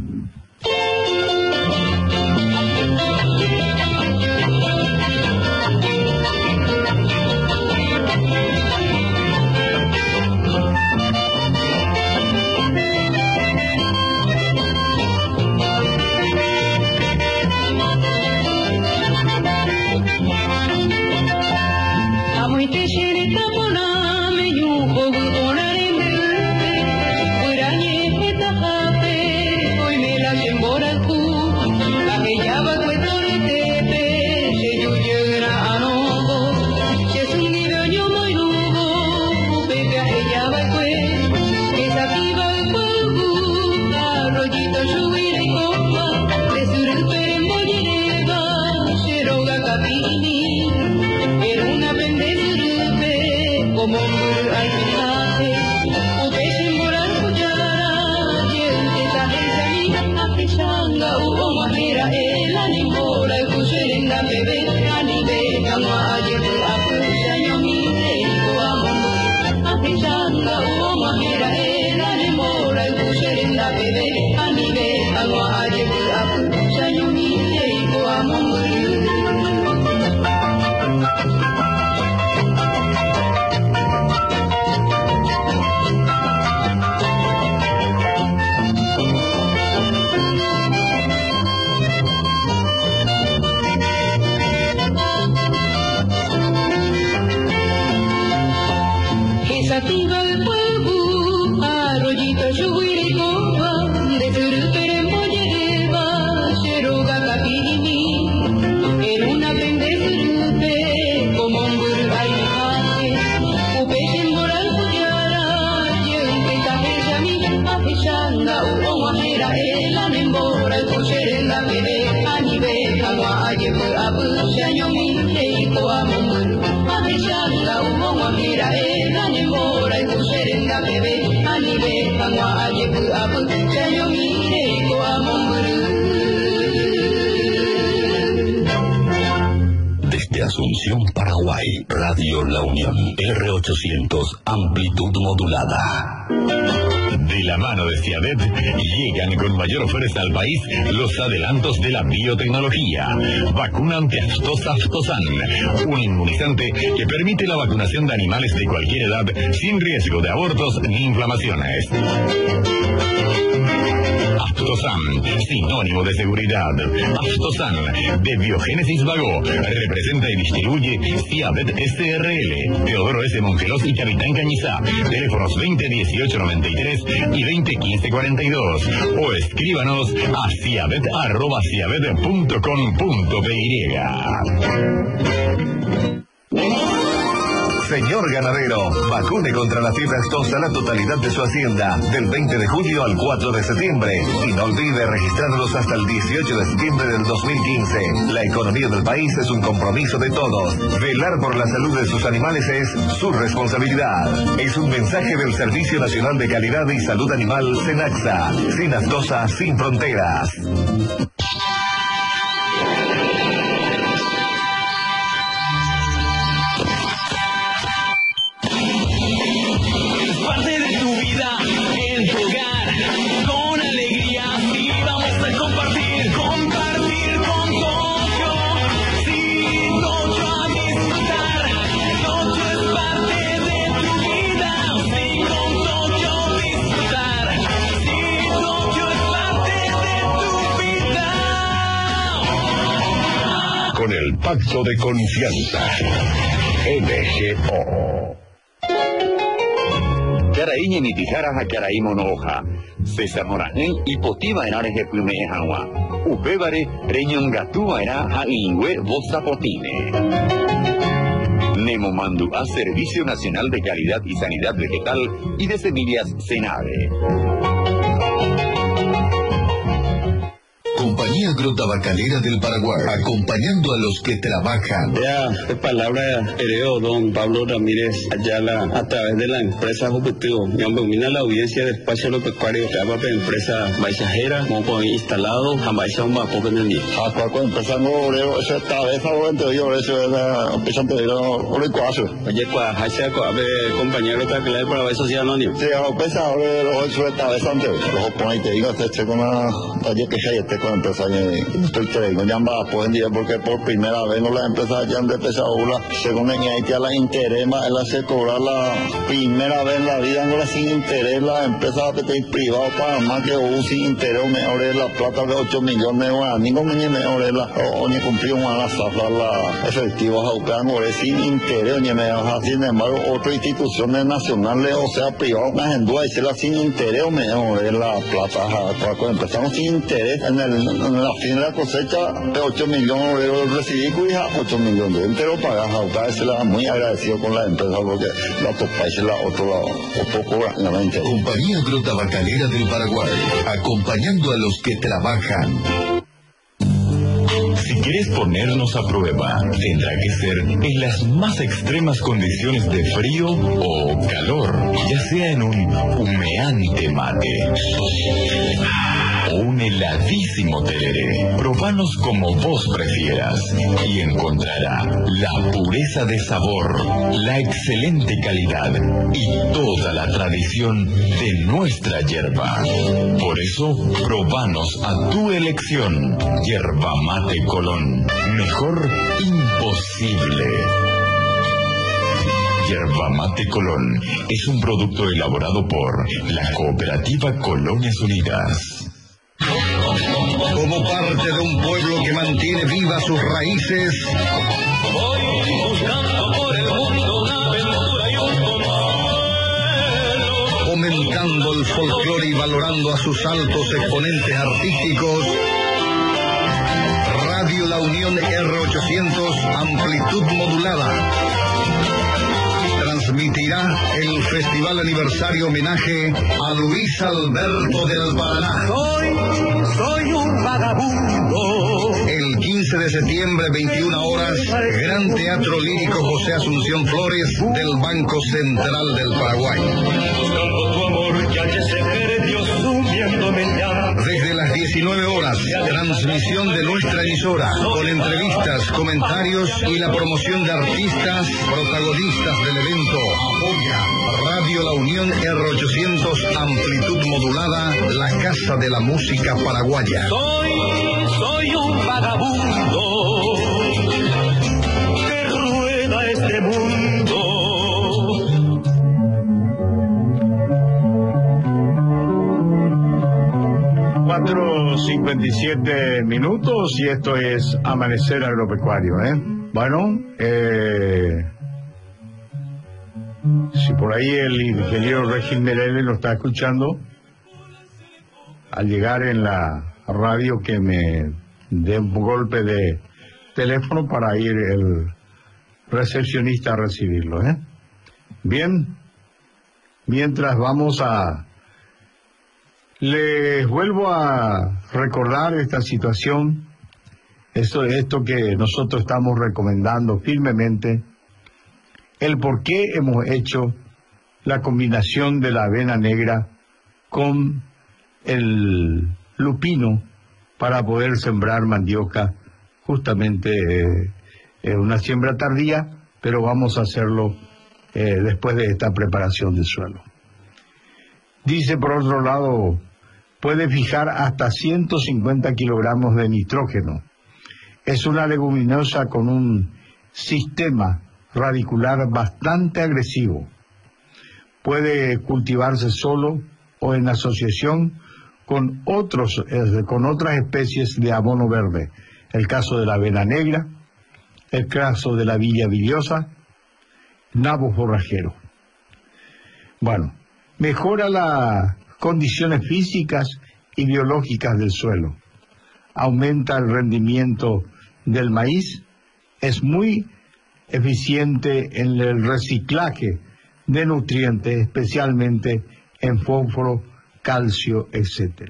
Desde Asunción, Paraguay, Radio La Unión, R800, amplitud modulada. De la mano de Ciadet, llegan con mayor fuerza al país los adelantos de la biotecnología. Vacuna antiaftosa Aftosan, un inmunizante que permite la vacunación de animales de cualquier edad sin riesgo de abortos ni inflamaciones. Aftosan, sinónimo de seguridad. Aftosan, de Biogénesis Vago, representa y distribuye Ciadet SRL, Teodoro S. Mongelos y Capitán Cañizá. Teléfonos 201893 y 201542. O escríbanos a ciadet@ciadet.com.py. Señor ganadero, vacune contra la fiebre aftosa la totalidad de su hacienda del 20 de julio al 4 de septiembre. Y no olvide registrarlos hasta el 18 de septiembre del 2015. La economía del país es un compromiso de todos. Velar por la salud de sus animales es su responsabilidad. Es un mensaje del Servicio Nacional de Calidad y Salud Animal, SENACSA. Sin aftosa, sin fronteras. Pacto de confianza. MGO. Caraíña ni tijaras a caraímo no hoja. César Morajen y potiva en ares de plume ejanwa. Upébare reñon gatúa era a ingüe vosa potine. Nemomandu a Servicio Nacional de Calidad y Sanidad Vegetal y de Semillas Senade. Compañía Agrotabacalera del Paraguay, acompañando a los que trabajan. Ya, de palabra hereo don Pablo Ramírez Ayala a través de la empresa Objetivo. Me domina la audiencia del espacio agropecuario de la empresa Baixajera, como instalado, jamás un bajo que tenía. A cualquier empresa no obrero, esa vez favorente yo, eso es la empresa anterior, orecuazo. Oye, hacia compañía Agrotabacalera del Paraguay Social Anónimo. Sí, a empresa obrero, eso esta vez antes. Los opones te digo, este con la taller que hay, este con empresa estoy trayendo ya pueden decir porque por primera vez no las empresas ya han empezado según en Haití a la interés más él hace cobrar la primera vez en la vida no la sin interés la empresa privada para más que sin interés mejor es la plata de 8 millones ni con mejor es la o ni cumplió una zafra la efectiva jaucano es sin interés ni mejor sin embargo otras instituciones nacionales o sea privadas una hendúa y se la sin interés o mejor es la plata cuando empezamos sin interés en la fin de la cosecha de 8 millones de euros recibí cuija 8 millones de entero pagas a se la muy agradecido con la empresa porque la otros países la otro cobran la mente. Compañía Agrotabacalera del Paraguay, acompañando a los que trabajan. Si quieres ponernos a prueba, tendrá que ser en las más extremas condiciones de frío o calor, ya sea en un humeante mate o un heladísimo tereré. Probanos como vos prefieras y encontrará la pureza de sabor, la excelente calidad y toda la tradición de nuestra yerba. Por eso, probanos a tu elección. Yerba Mate Colón. Mejor imposible. Yerba Mate Colón es un producto elaborado por la Cooperativa Colonias Unidas. Como parte de un pueblo que mantiene vivas sus raíces, voy buscando por el mundo una aventura y un consuelo. Fomentando el folclore y valorando a sus altos exponentes artísticos, Radio La Unión R800 amplitud modulada transmitirá el Festival Aniversario Homenaje a Luis Alberto de Albaraná. Soy un vagabundo. El 15 de septiembre, 21 horas, Gran Teatro Lírico José Asunción Flores del Banco Central del Paraguay. Buscando tu amor ya se perdió sumiéndome ya. Desde las 19 horas, transmisión de nuestra emisora, con entrevistas, comentarios y la promoción de artistas, protagonistas del evento. Apoya Radio La Unión R800 amplitud modulada, la casa de la música paraguaya. Soy un vagabundo que rueda este mundo. 4:57 minutos y esto es Amanecer Agropecuario, Bueno, si por ahí el ingeniero Regis Merele lo está escuchando, al llegar en la radio que me dé un golpe de teléfono para ir el recepcionista a recibirlo, Bien, mientras les vuelvo a recordar esta situación, esto que nosotros estamos recomendando firmemente, el por qué hemos hecho la combinación de la avena negra con el lupino para poder sembrar mandioca, justamente una siembra tardía, pero vamos a hacerlo después de esta preparación del suelo. Dice por otro lado, puede fijar hasta 150 kilogramos de nitrógeno. Es una leguminosa con un sistema radicular bastante agresivo. Puede cultivarse solo o en asociación con otras especies de abono verde. El caso de la avena negra, el caso de la villa villosa, nabo forrajero. Bueno, mejora las condiciones físicas y biológicas del suelo, aumenta el rendimiento del maíz, es muy eficiente en el reciclaje de nutrientes, especialmente en fósforo, calcio, etc.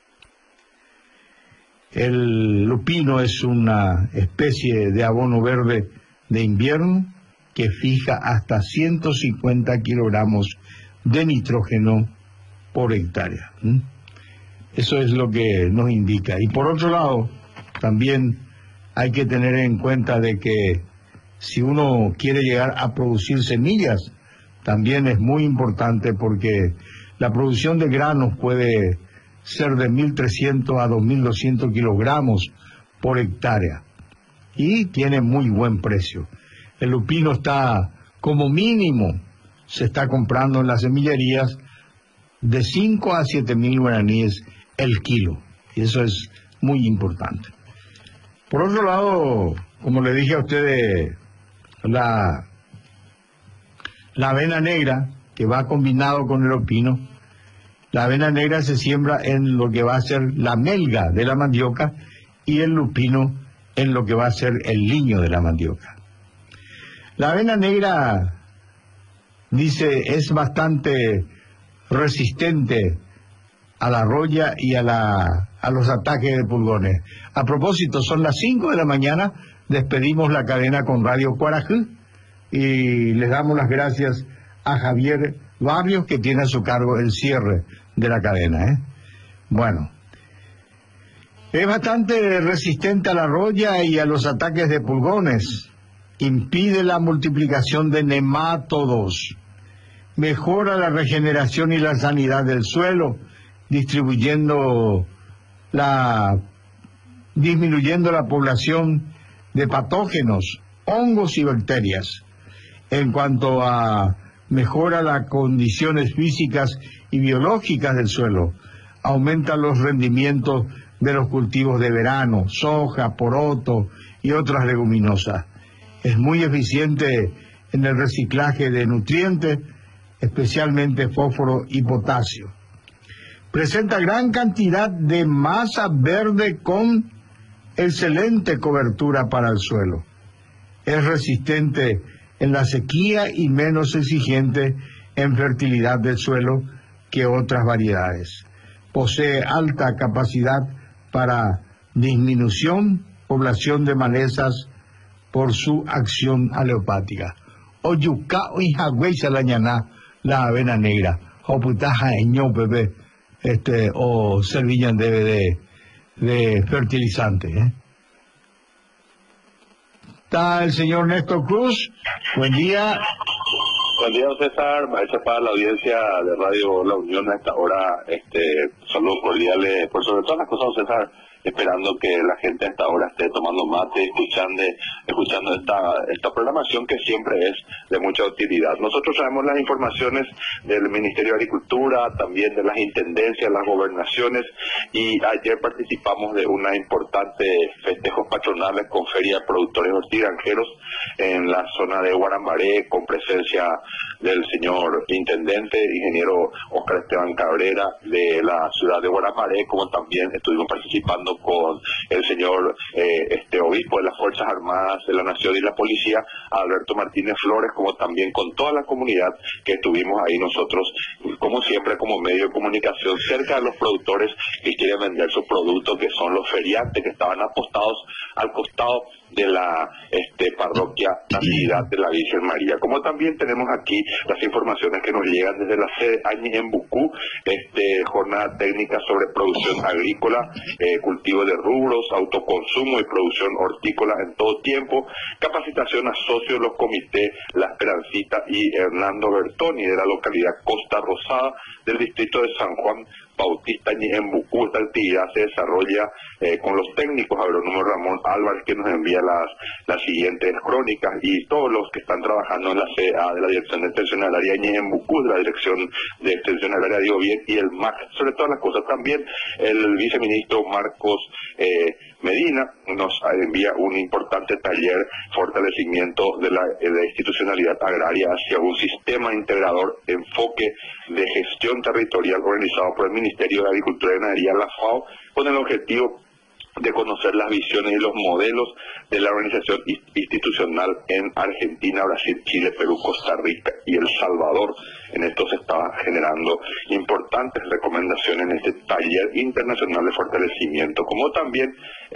El lupino es una especie de abono verde de invierno que fija hasta 150 kilogramos de nitrógeno por hectárea. Eso es lo que nos indica. Y por otro lado, también hay que tener en cuenta de que si uno quiere llegar a producir semillas, también es muy importante porque la producción de granos puede ser de 1.300 a 2.200 kilogramos por hectárea y tiene muy buen precio. El lupino está, como mínimo, se está comprando en las semillerías de 5 a 7.000 guaraníes el kilo, y eso es muy importante. Por otro lado, como le dije a ustedes, la avena negra, que va combinado con el lupino, la avena negra se siembra en lo que va a ser la melga de la mandioca y el lupino en lo que va a ser el liño de la mandioca. La avena negra, dice, es bastante resistente a la roya y a los ataques de pulgones. A propósito, son las 5 de la mañana, despedimos la cadena con Radio Cuarajú y les damos las gracias a Javier Barrios, que tiene a su cargo el cierre de la cadena. Bueno, es bastante resistente a la roya y a los ataques de pulgones, impide la multiplicación de nemátodos, mejora la regeneración y la sanidad del suelo, disminuyendo la población de patógenos, hongos y bacterias. En cuanto a mejora las condiciones físicas y biológicas del suelo, aumenta los rendimientos de los cultivos de verano, soja, poroto y otras leguminosas. Es muy eficiente en el reciclaje de nutrientes, especialmente fósforo y potasio. Presenta gran cantidad de masa verde con excelente cobertura para el suelo. Es resistente en la sequía y menos exigente en fertilidad del suelo que otras variedades. Posee alta capacidad para disminución, población de malezas por su acción aleopática. Oyuca o hijagüeisa la ñaná, la avena negra, o putaja eño bebé, o servillan debe de fertilizante. Está el señor Néstor Cruz. Buen día. Buen día, César. Maestro, para la audiencia de Radio La Unión a esta hora, saludos cordiales, por sobre todas las cosas, César, esperando que la gente a esta hora esté tomando mate, escuchando esta programación que siempre es de mucha utilidad. Nosotros traemos las informaciones del Ministerio de Agricultura, también de las intendencias, las gobernaciones, y ayer participamos de una importante festejos patronales con feria de productores hortigranjeros en la zona de Guarambaré, con presencia del señor intendente, ingeniero Oscar Esteban Cabrera, de la ciudad de Guarambaré, como también estuvimos participando con el señor obispo de las Fuerzas Armadas de la Nación y la Policía, Alberto Martínez Flores, como también con toda la comunidad que estuvimos ahí nosotros, como siempre, como medio de comunicación, cerca de los productores que quieren vender sus productos, que son los feriantes que estaban apostados al costado de la parroquia Natividad de la Virgen María. Como también tenemos aquí las informaciones que nos llegan desde la sede Añez en Bucú, jornada técnica sobre producción agrícola, cultivo de rubros, autoconsumo y producción hortícola en todo tiempo, capacitación a socios de los comités La Esperancita y Hernando Bertoni de la localidad Costa Rosada del distrito de San Juan Bautista en Bucú. Esta actividad se desarrolla con los técnicos agrónomos Ramón Álvarez, que nos envía las siguientes crónicas, y todos los que están trabajando en la CA de la Dirección de Extensión Agraria en Bucú, de la Dirección de Extensión Agraria Diego Bien y el MAC. Sobre todas las cosas, también el viceministro Marcos Medina nos envía un importante taller, fortalecimiento de la institucionalidad agraria hacia un sistema integrador, enfoque de gestión territorial organizado por el Ministerio de Agricultura y Ganadería, la FAO, con el objetivo de conocer las visiones y los modelos de la organización institucional en Argentina, Brasil, Chile, Perú, Costa Rica y El Salvador. En esto se estaba generando importantes recomendaciones en este taller internacional de fortalecimiento, como también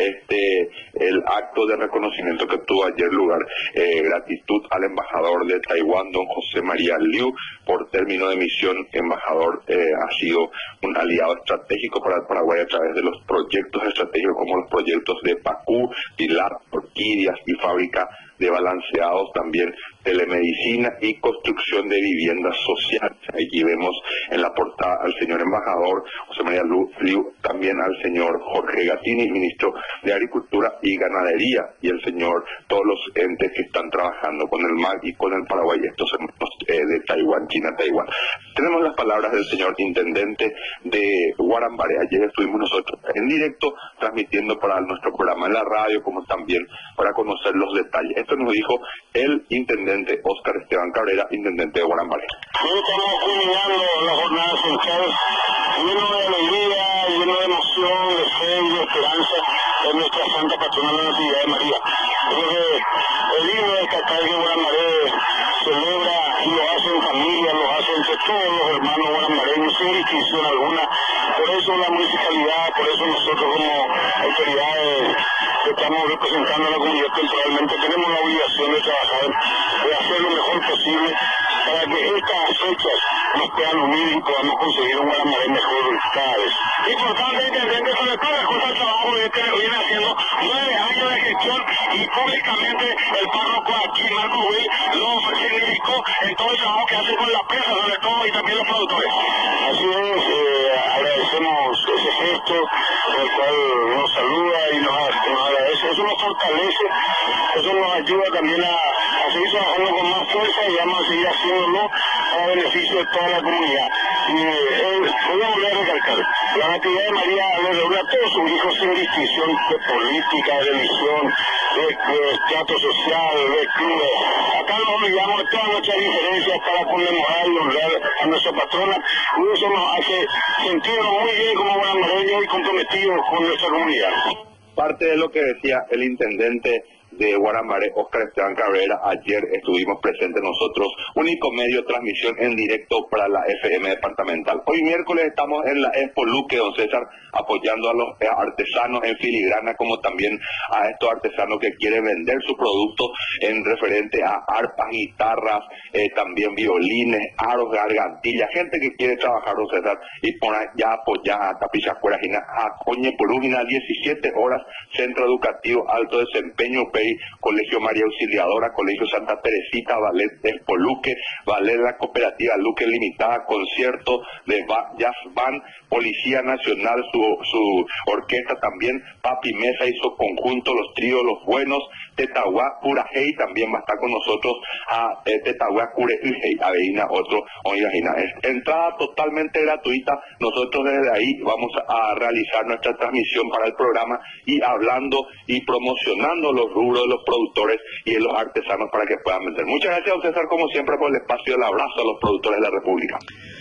el acto de reconocimiento que tuvo ayer lugar. Gratitud al embajador de Taiwán, don José María Liu, por término de misión. Embajador ha sido un aliado estratégico para el Paraguay a través de los proyectos estratégicos como los proyectos de Pacú, Pilar, Orquídeas y fábrica de balanceados, también telemedicina y construcción de viviendas sociales. Aquí vemos en la portada al señor embajador José María Liu, también al señor Jorge Gatini, ministro de Agricultura y Ganadería, y el señor, todos los entes que están trabajando con el MAG y con el Paraguay, estos de Taiwán, China, Taiwán. Tenemos las palabras del señor intendente de Guarambaré. Ayer estuvimos nosotros en directo transmitiendo para nuestro programa en la radio, como también para conocer los detalles. Esto nos dijo el intendente Óscar Esteban Cabrera, intendente de Guarambaré. Hoy estamos culminando la jornada central, lleno de alegría, lleno de emoción, de fe y de esperanza en nuestra santa patrona, la Natividad de María. Creo que el himno de destacar que Guarambaré celebra y lo hace en familia, lo hace entre todos los hermanos guarambareños sin distinción alguna. Por eso la municipalidad, por eso nosotros como autoridades que estamos representando a la comunidad temporalmente tenemos la obligación de trabajar, de hacer lo mejor posible para que estas fechas nos puedan unir y podamos conseguir un Guarambaré mejor cada vez. Importante, intendente, sobre todo las cosas de trabajo que viene haciendo 9 años de gestión y públicamente el párroco aquí, Marco Will, lo significó en todo el trabajo que hace con la prensa, sobre todo, y también los productores. Así es, agradecemos ese gesto, el cual nos saluda y nos agradece. Eso nos fortalece, eso nos ayuda también a seguir trabajando con más fuerza y vamos a seguir haciéndolo a beneficio de toda la comunidad. Y voy a volver a recalcar, la Natividad de María le reúne a todos sus hijos sin distinción de política, de religión, de estrato social, de clubes. Acá nos olvidamos de todas nuestras diferencias para conmemorar y honrar a nuestra patrona, y eso nos hace sentirnos muy bien como guarambareños y comprometidos con nuestra comunidad. Parte de lo que decía el intendente de Guarambaré, Óscar Esteban Cabrera, ayer estuvimos presentes nosotros, único medio de transmisión en directo para la FM departamental. Hoy miércoles estamos en la Expo Luque, don César, apoyando a los artesanos en filigrana, como también a estos artesanos que quieren vender su producto en referente a arpas, guitarras, también violines, aros, gargantillas, gente que quiere trabajar, don César, y por allá apoyar a Tapichacuera, a Coñe Porúgina, 17 horas, Centro Educativo Alto Desempeño, Colegio María Auxiliadora, Colegio Santa Teresita, Ballet Expo Luque, Ballet La Cooperativa Luque Limitada, concierto de Jazz Band, Policía Nacional, su orquesta también, Papi Mesa y su conjunto, los tríos Los Buenos, Tetahuá Curajei también va a estar con nosotros, a Tetahuá Curejei, Aveina, otro, oigajina. Entrada totalmente gratuita, nosotros desde ahí vamos a realizar nuestra transmisión para el programa y hablando y promocionando los rubros de los productores y de los artesanos para que puedan vender. Muchas gracias, don César, como siempre, por el espacio. El abrazo a los productores de la República.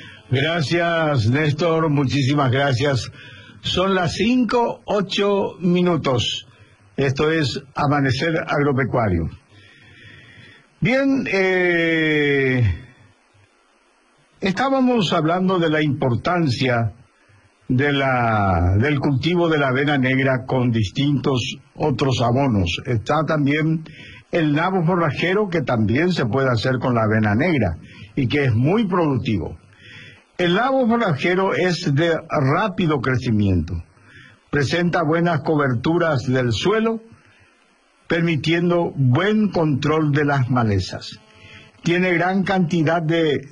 Gracias, Néstor, muchísimas gracias. Son las 5:08. Esto es Amanecer Agropecuario. Bien, estábamos hablando de la importancia del cultivo de la avena negra con distintos otros abonos. Está también el nabo forrajero, que también se puede hacer con la avena negra y que es muy productivo. El nabo forrajero es de rápido crecimiento, presenta buenas coberturas del suelo, permitiendo buen control de las malezas. Tiene gran cantidad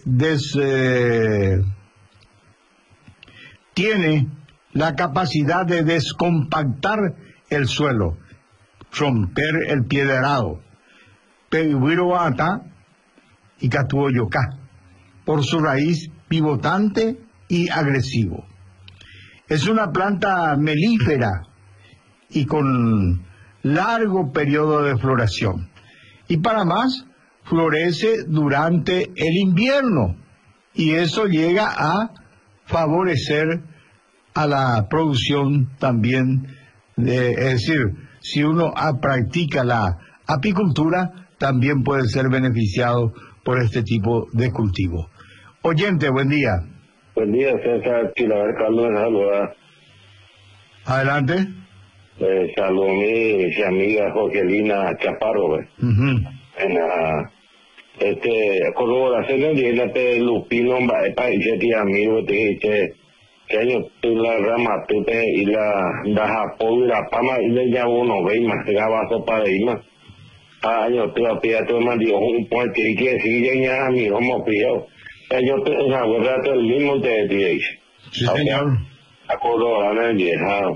tiene la capacidad de descompactar el suelo, romper el piedrado, y catuoyocá, por su raíz pivotante y agresivo. Es una planta melífera y con largo periodo de floración. Y para más, florece durante el invierno, y eso llega a favorecer a la producción también Es decir, si uno practica la apicultura, también puede ser beneficiado por este tipo de cultivo. Oyente, buen día. Buen día, César Chilaver Carlos, me saluda. Adelante. Saludo a mi amiga Joselina Chaparro, en la colaboración de la Lupino, país de amigo, te dice, que año tú la rama, tú y la Japón, y la Pama, y le llamo uno, ve más, que gabazo para ir más. Año tú la pida, tú me dijo un puente, y que si ya a mí, como pido. Yo te en la el mismo te dice. Sí, señor. Acordó, vieja.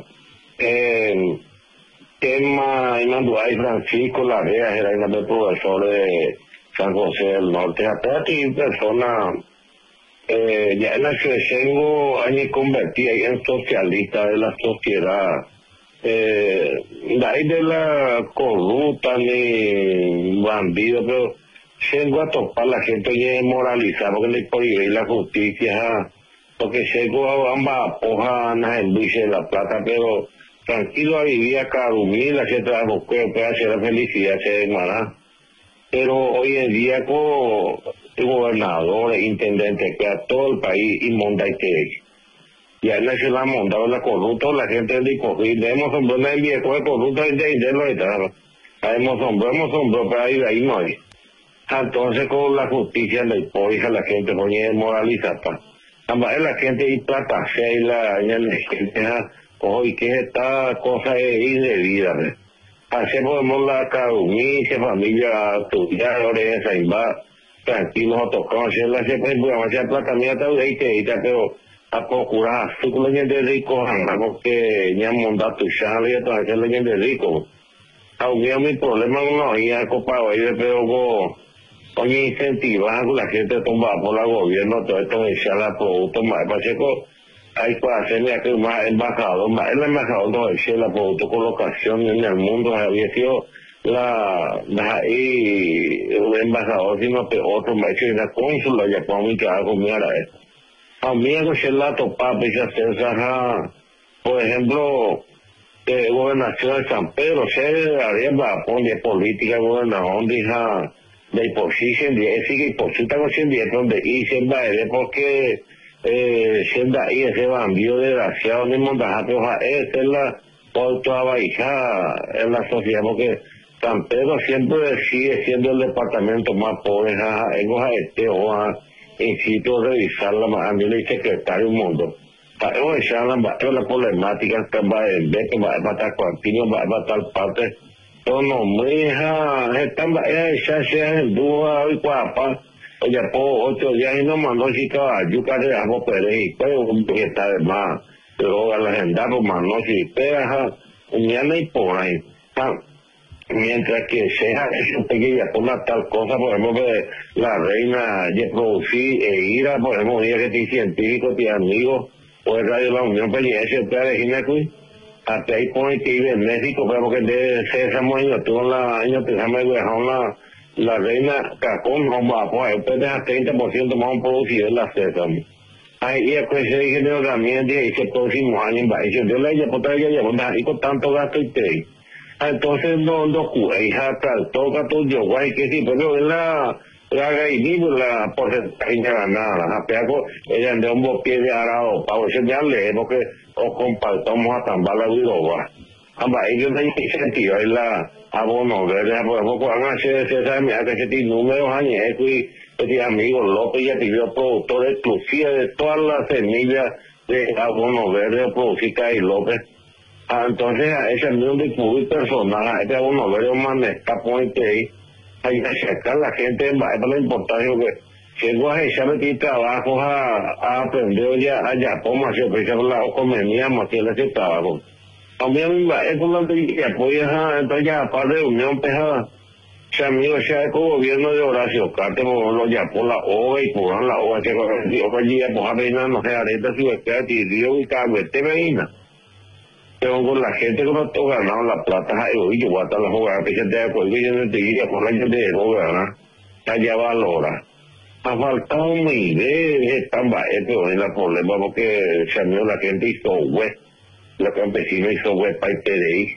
Tema, Imanduay Francisco Larrea, era el profesor de San José del Norte. Hasta aquí, persona, ya en la que tengo años convertida en socialista de la sociedad. De ahí de la corrupta ni bandido, pero llego a topar la gente y moralizar porque le prohíbe la justicia, porque llego a ambas hojas en Luis de la Plata, pero tranquilo a vivir a Carumí, la gente puede hacer la felicidad, se demará. Pero hoy en día con gobernadores, intendentes, que a todo el país inmunda y que ya no se la ha montado la corrupta, la gente de Cojín, hemos sombrado en el viejo de corrupta y de lo de hemos sombrado, pero ahí no hay. Entonces con la justicia le poija la gente pone moralizar la gente y plata y la gente hoy que esta cosa es indebida así podemos la cadumicia familia estudiadores esa imba tranquilos tocamos hacer la siempre podemos hacer plata mía pero a procurar así con la gente rico porque ya monda tu chale y todo hacer la gente rico aunque mi problema no ya copado ahí de pero oye, incentivar la gente tumba por el gobierno, todo esto de echar la producto, más Pacheco, hay que hacerle aquí más embajador, más el embajador no eche la producto colocación en el mundo, había sido el embajador, sino que otro me ha hecho una cónsula, ya como mi que hago mirar a esto. A mí es que la topa, pues hacer por ejemplo, gobernación de San Pedro, se haría de política, gobernador, de posición de ese que posita con donde hice baile porque siendo ahí ese bandido desgraciado de montaje esa es la otra baija en la sociedad porque San Pedro siempre sigue siendo el departamento más pobre insisto revisar la manera y secretario del mundo para revisar la problemática que va a estar continuo va a estar parte no muy están ya sea el dúo y guapa oye por 8 días y no mandó chica yuca de ajo pérez y pero que está de más pero a la agenda pues mandó si pega mañana y por ahí mientras que sea eso pequeña por una tal cosa podemos ver la reina de producir e ir a podemos ir a que científicos y amigos o el radio de la Unión Pelleje el plan de Ginacuy hasta ahí pone que vive en México, pero porque de Sésamo años tuvo la año que se me dejó la reina Cacón, no va, pues usted deja 30% más producido en la Sésamo. Ahí y después se dije de herramientas y ese próximo año va, y yo le dije, pues ya llevo con tanto gasto y te. Entonces no cura, hija, toca tu yo, guay, que sí, pero es la gallina, la porcentaje ganada, la peaco, ella de un boquete de arado, para enseñarle, porque os compartamos a tambar la viroba. Ambas, ellos no incentivan ahí la abono verde, por ejemplo, cuando hace César, mira que se tiene números años, y este amigo López ya pidió productor exclusivo de todas las semillas de abono verde, producidas y López. Entonces, ese es un distribuidor personal, este abono verde maneja puente ahí. Hay que sacar la gente para la importancia que si vos ya metí trabajos a aprender ya allá como hacer por la convenía más que ese trabajo también es con que apoya entonces ya aparte de unión pejada se amigo ya con gobierno de Horacio Carte lo ya por la OVA y por la OVA que allí pues a reinar no sé areta si usted a ti río y cabete veina pero con la gente que no está ganando la plata y yo voy a estar la jugada que se te da cuello y yo no te diría con la gente de ganar ya valora ha faltado una idea están pero es el problema porque se amigo la gente hizo web los campesinos hizo huepa y PDI.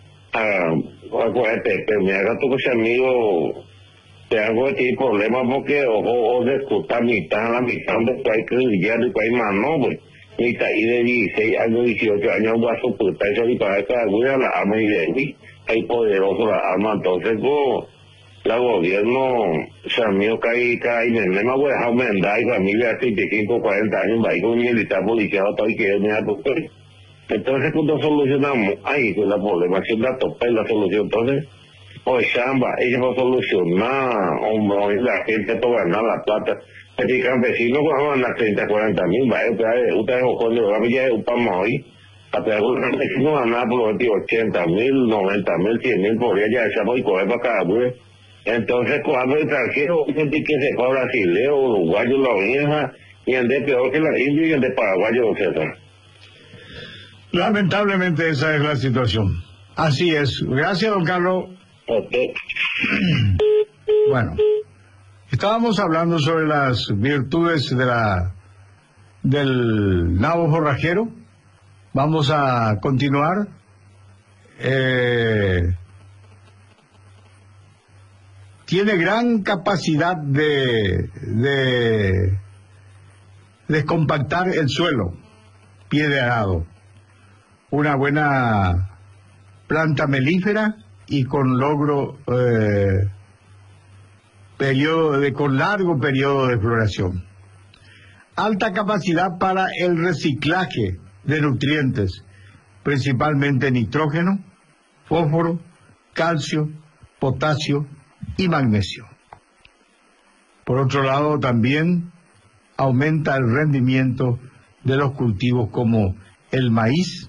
Pero me haga tu cosa, amigo, te hago este problema porque o de escuchar mitad, la mitad de cualquier guerrillero y cualquier mano, pues, mitad y de 16 años, 18 años, va a soportar eso y para cada una la arma y de mí, hay poderoso la arma, entonces, la gobierno, o sea, mío, cae, me me voy a dejar aumentar y familia de 35, 40 años, va a ir con un militar policial, todo y que es mi doctor. Entonces, cuando solucionamos, ahí es la problema, si la topa es la solución, entonces, pues chamba, ella va a solucionar, hombre, la gente va a ganar la plata. El campesino va a ganar 30, 40 mil, va a usted cuando va a pillar un pan hoy, a pegar un campesino va a ganar por los 80 mil, 90 mil, 100 mil, por ella ya se va a coger para cada vez. Entonces, cuando el extranjero, gente que se fue a brasilero, uruguayo, la vieja, y el de peor que la india y el de paraguayo, etc. Lamentablemente esa es la situación. Así es. Gracias, don Carlos. Okay. Bueno, estábamos hablando sobre las virtudes del nabo forrajero. Vamos a continuar. Tiene gran capacidad de descompactar el suelo, pie de arado. Una buena planta melífera y con con largo periodo de floración. Alta capacidad para el reciclaje de nutrientes, principalmente nitrógeno, fósforo, calcio, potasio y magnesio. Por otro lado, también aumenta el rendimiento de los cultivos como el maíz,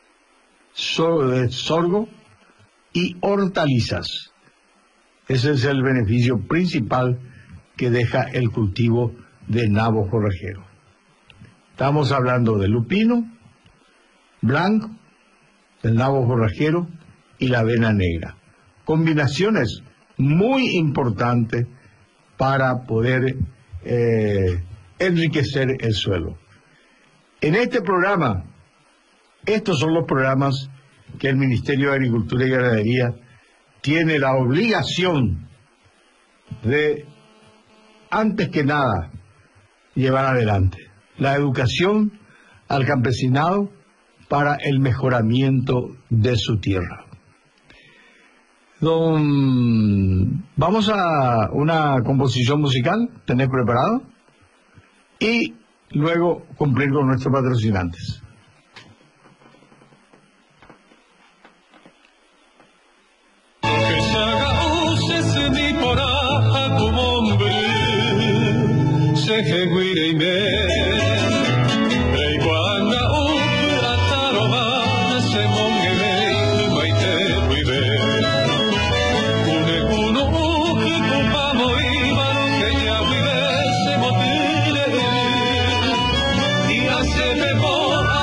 sorgo y hortalizas. Ese es el beneficio principal que deja el cultivo de nabo forrajero. Estamos hablando de lupino blanco, del nabo forrajero y la avena negra. Combinaciones muy importantes para poder enriquecer el suelo. En este programa, estos son los programas que el Ministerio de Agricultura y Ganadería tiene la obligación de, antes que nada, llevar adelante. La educación al campesinado para el mejoramiento de su tierra. Vamos a una composición musical, ¿tenés preparado? Y luego cumplir con nuestros patrocinantes. Se me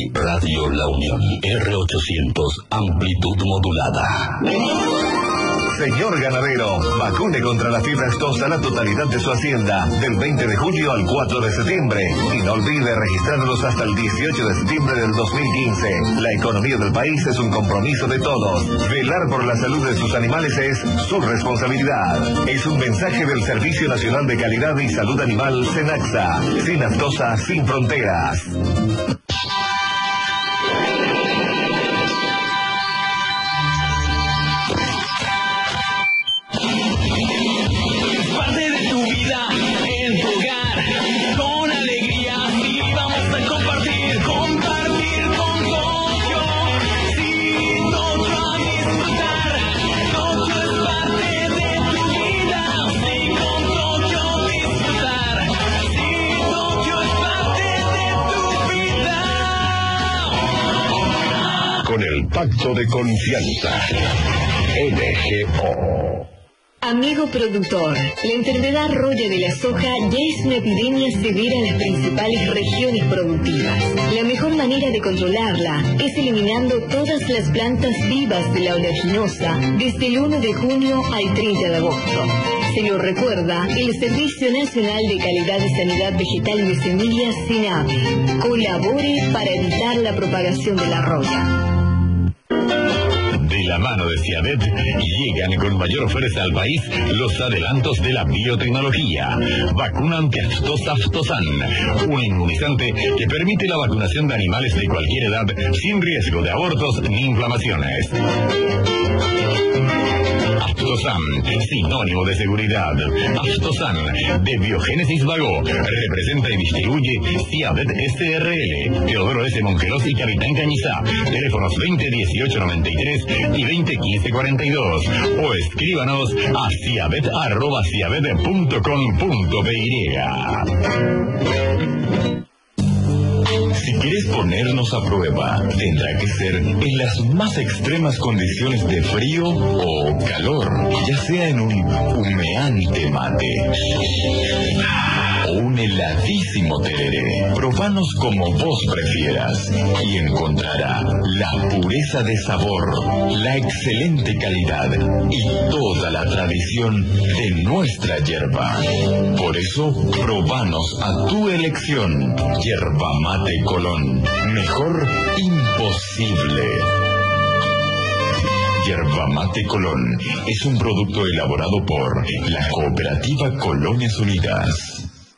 Radio La Unión, R800, amplitud modulada. Señor ganadero, vacune contra la fiebre aftosa la totalidad de su hacienda del 20 de julio al 4 de septiembre. Y no olvide registrarlos hasta el 18 de septiembre del 2015. La economía del país es un compromiso de todos. Velar por la salud de sus animales es su responsabilidad. Es un mensaje del Servicio Nacional de Calidad y Salud Animal, SENACSA. Sin aftosa, sin fronteras. Pacto de confianza. NGO. Amigo productor, la enfermedad roya de la soja ya es una epidemia severa en las principales regiones productivas. La mejor manera de controlarla es eliminando todas las plantas vivas de la oleaginosa desde el 1 de junio al 30 de agosto. Se lo recuerda el Servicio Nacional de Calidad y Sanidad Vegetal y de Semillas, SENAVE. Colabore para evitar la propagación de la roya. De la mano de Ciavet llegan con mayor fuerza al país los adelantos de la biotecnología. Vacuna antiaftosa Aftosan, un inmunizante que permite la vacunación de animales de cualquier edad sin riesgo de abortos ni inflamaciones. Aftosan, sinónimo de seguridad. Aftosan, de Biogénesis Vago, representa y distribuye Ciavet SRL, Teodoro S. Mongelos y Capitán Cañizá. Teléfonos 2018-93 y 2015-42. O escríbanos a ciavet@ciavet.com.py. Si quieres ponernos a prueba, tendrá que ser en las más extremas condiciones de frío o calor, ya sea en un humeante mate o un heladísimo tereré. Probanos como vos prefieras y encontrará la pureza de sabor, la excelente calidad y toda la tradición de nuestra yerba. Por eso, probanos a tu elección. Yerba Mate Colón. Mejor imposible. Yerba Mate Colón es un producto elaborado por la Cooperativa Colonias Unidas.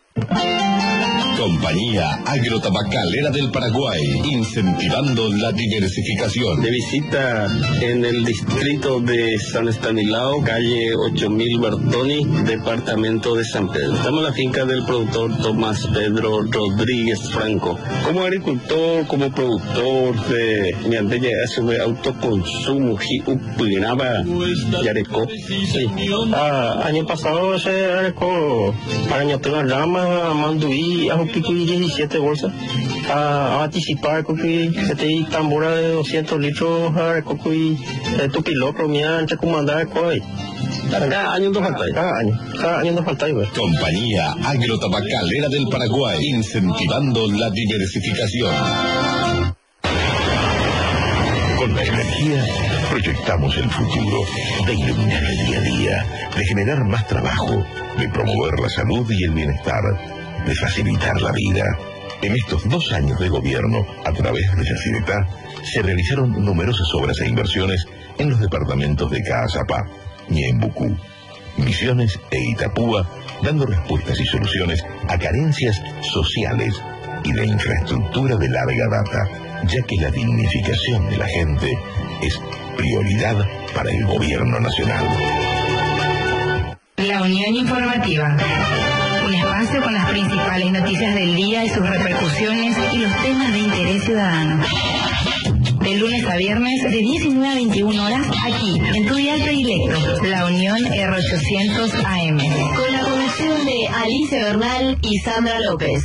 Compañía Agrotabacalera del Paraguay, incentivando la diversificación. De visita en el distrito de San Estanislao, calle 8000 Bertoni, departamento de San Pedro. Estamos en la finca del productor Tomás Pedro Rodríguez Franco. Como agricultor, como productor de autoconsumo, Upinaba, Yareco. Sí. Año pasado se arecó para Ñatenga Rama, Manduí, Picuí 17 bolsas a anticipar que se te tambora de 200 litros a cocuy tu piloto mía entre comandar coi cada año nos falta cada año nos falta. Compañía Agrotabacalera del Paraguay, incentivando la diversificación. Con la energía proyectamos el futuro de iluminar el día a día, de generar más trabajo, de promover la salud y el bienestar, de facilitar la vida. En estos 2 años de gobierno, a través de Yacyretá, se realizaron numerosas obras e inversiones en los departamentos de Caazapá, Ñembucú, Misiones e Itapúa, dando respuestas y soluciones a carencias sociales y de infraestructura de larga data, ya que la dignificación de la gente es prioridad para el gobierno nacional. La Unión Informativa. Un espacio con las principales noticias del día y sus repercusiones y los temas de interés ciudadano. De lunes a viernes, de 19 a 21 horas, aquí, en tu dial predilecto, La Unión R800 AM. Con la conducción de Alicia Bernal y Sandra López.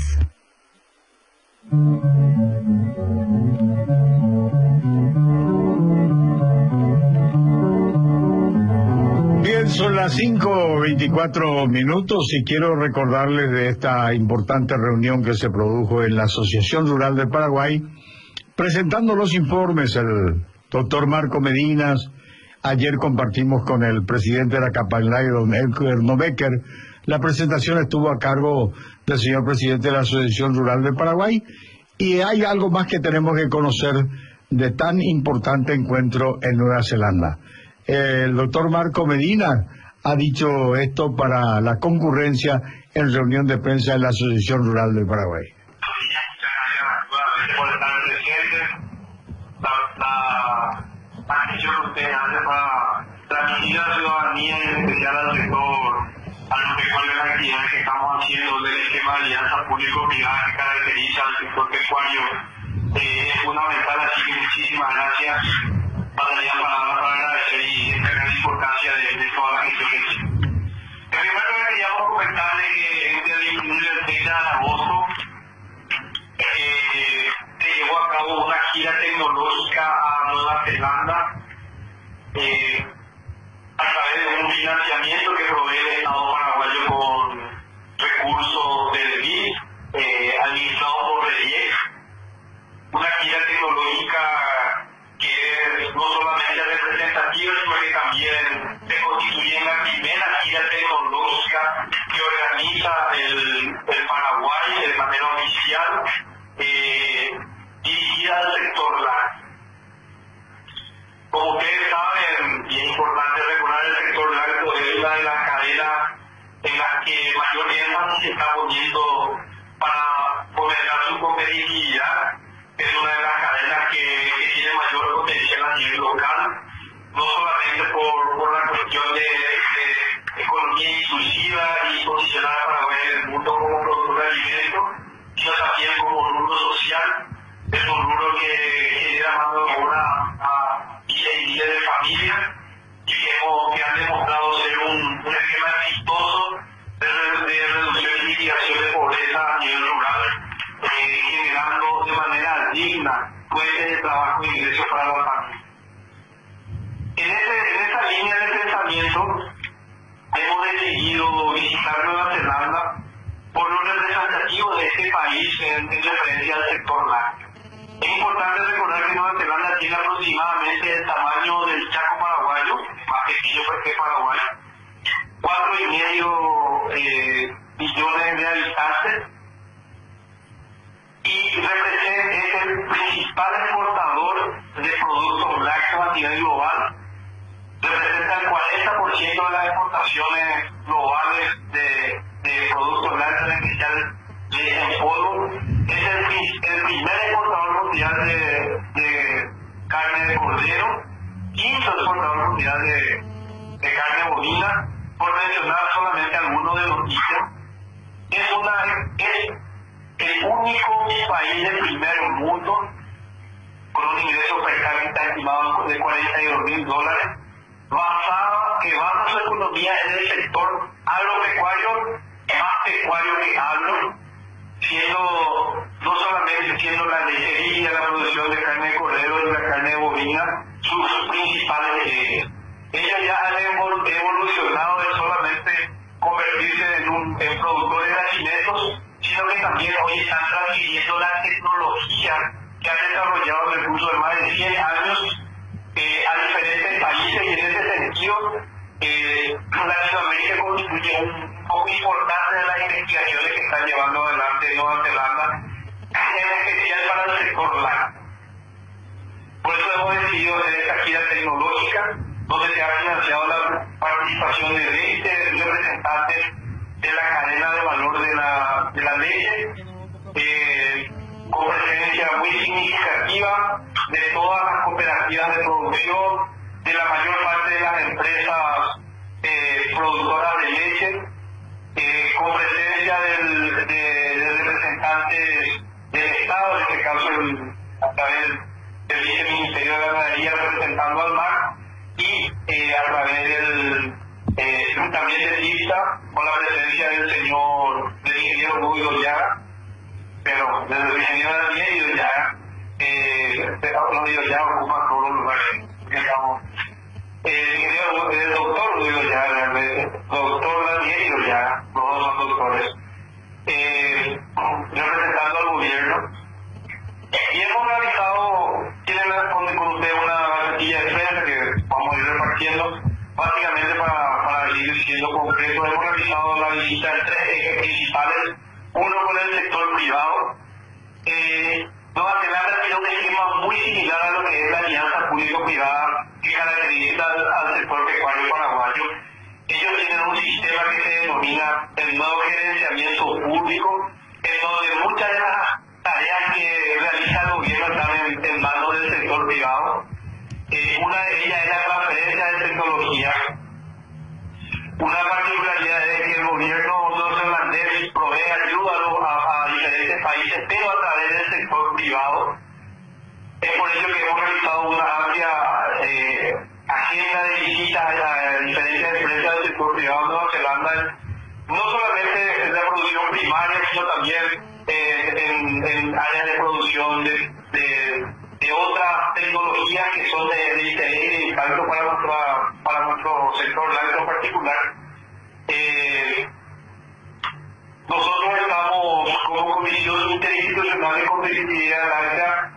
Bien, son las 5:24 y quiero recordarles de esta importante reunión que se produjo en la Asociación Rural del Paraguay, presentando los informes, el doctor Marco Medinas. Ayer compartimos con el presidente de la Capalay, don Edgar Nobecker. La presentación estuvo a cargo del señor presidente de la Asociación Rural de Paraguay. Y hay algo más que tenemos que conocer de tan importante encuentro en Nueva Zelanda. El doctor Marco Medina ha dicho esto para la concurrencia en reunión de prensa de la Asociación Rural de Paraguay. Por estar presentes, la atención que ustedes hacen para transmitir a la ciudadanía y en especial al sector agropecuario las actividades que estamos haciendo del esquema de alianza público-privada que caracteriza al sector pecuario es fundamental, así que muchísimas gracias. Pasaría palabras para agradecer y destacar la importancia de toda la gente que hizo. En primer lugar, queríamos comentarle que desde el 30 de agosto se llevó a cabo una gira tecnológica a Nueva Zelanda a través de un financiamiento que provee el Estado paraguayo con recursos del BID, administrado por REDIEC. Una gira tecnológica que no solamente es representativa, sino que también se constituye en la primera gira tecnológica que organiza el Paraguay de manera oficial, dirigida al sector lácteo. Como ustedes saben, y es importante recordar, el sector lácteo es una de las cadenas en las que mayor énfasis se está poniendo para fomentar su competitividad. Es una de las cadenas que tiene mayor potencial a nivel local, no solamente por la cuestión de economía inclusiva y posicionar a Paraguay en el mundo como productor de alimentos, sino también como rubro social. Es un rubro que genera mano de obra a miles y miles de familias y que han demostrado ser un esquema exitoso de reducción y mitigación de pobreza a nivel rural, generando de manera digna fuentes de trabajo e ingresos para la familia. En esa línea de pensamiento hemos decidido visitar Nueva Zelanda por los representativos de este país en referencia al sector lácteo. Es importante recordar que Nueva Zelanda tiene aproximadamente el tamaño del Chaco paraguayo, más pequeño que Paraguay, 4,5 millones de habitantes, y es el principal exportador de productos lácteos a nivel global. Representa el 40% de las exportaciones globales de productos lácteos, en especial leche en polvo. Es el primer exportador mundial de carne de cordero, quinto exportador mundial de carne bovina, por mencionar solamente algunos de los ítems. Es el único país del primer mundo con un ingreso per cápita estimado de $42,000, que basa su economía en el sector agropecuario, más pecuario que agro, no solamente siendo la lechería, la producción de carne de cordero y la carne bovina sus principales ejes. Ellos ya han evolucionado de solamente convertirse en productores de alimentos, sino que también hoy están transfiriendo la tecnología que han desarrollado en el curso de más de 100 años a diferentes países, y en ese sentido Latinoamérica constituye un poco importante de las investigaciones que están llevando adelante en Nueva Zelanda, en especial para el sector lácteo. Por eso hemos decidido hacer esta gira tecnológica, donde se ha financiado la participación de 20 representantes de la cadena de valor de la leche, con presencia muy significativa de todas las cooperativas de producción, de la mayor parte de las empresas productoras de leche, con presencia de representantes del Estado, en este caso a través del Viceministerio de Ganadería representando al MAC, y a través también del IPSA, con la presencia del ingeniero Rubio Llaga, del ingeniero Daniel Llaga, Llaga ocupa todos los lugares, digamos. El doctor Rubio Llaga, el doctor Daniel Llaga, los dos son doctores, representando al gobierno, Y hemos realizado, quieren responder con usted una gacetilla de prensa que vamos a ir repartiendo, básicamente para ir siendo concretos. Hemos realizado la visita en 3 ejes principales, uno con el sector privado. Nueva Zelanda tiene un esquema muy similar a lo que es la alianza público-privada que caracteriza al sector pecuario paraguayo. Ellos tienen un sistema que se denomina el nuevo gerenciamiento público, en donde muchas de las tareas que realiza el gobierno están en manos del sector privado. Una de ellas es la transferencia de tecnología. Una particularidad es que el gobierno neozelandés provee ayuda a diferentes países, pero a través del sector privado. Es por ello que hemos realizado una amplia agenda de visitas a diferentes empresas del sector privado de Nueva Zelanda, no solamente en la producción primaria, sino también en áreas de producción de otras tecnologías que son de interés y de impacto para nuestro sector lácteo en particular. Nosotros estamos como Comisión Interinstitucional de Competitividad Láctea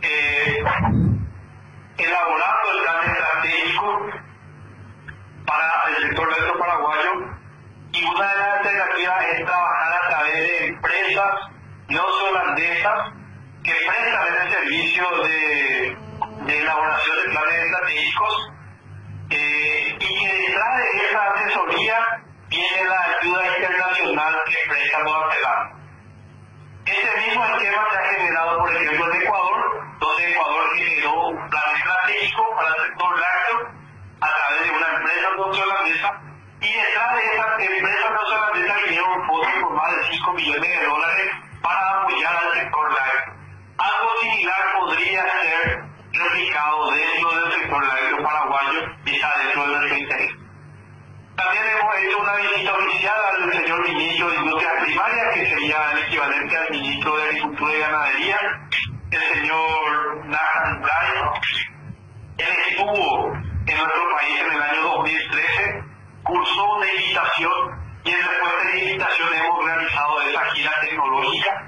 elaborando el plan estratégico para el sector lácteo paraguayo, y una de las alternativas es trabajar a través de empresas neozelandesas que prestan el servicio de elaboración de planes estratégicos, y que detrás de esa asesoría viene la ayuda internacional que presta Nueva Zelanda. Este mismo esquema se ha generado, por ejemplo, en Ecuador, donde Ecuador generó un plan estratégico para el sector lácteo a través de una empresa neozelandesa, y detrás de esa empresa neozelandesa vinieron un fondo por más de $5 millones para apoyar al sector lácteo. Algo similar podría ser replicado dentro del sector lácteo paraguayo y está dentro de nuestro interés. También hemos hecho una visita oficial al señor ministro de Industrias Primarias, que sería el equivalente al ministro de Agricultura y Ganadería, el señor Nathan Bray. Él estuvo en nuestro país en el año 2013, cursó una invitación, y en respuesta a esa invitación hemos realizado esa gira tecnológica.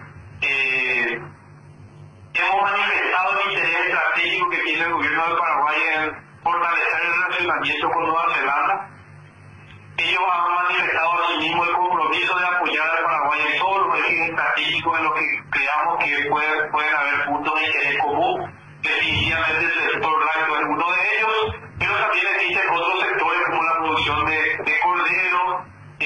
Hemos manifestado el interés estratégico que tiene el gobierno de Paraguay en fortalecer el relacionamiento con Nueva Zelanda. Ellos han manifestado asimismo el compromiso de apoyar a Paraguay en todos los ejes estratégicos en los que creamos que pueden haber puntos de interés común. Definitivamente el sector lácteo es uno de ellos, pero también existen otros sectores como la producción de cordero,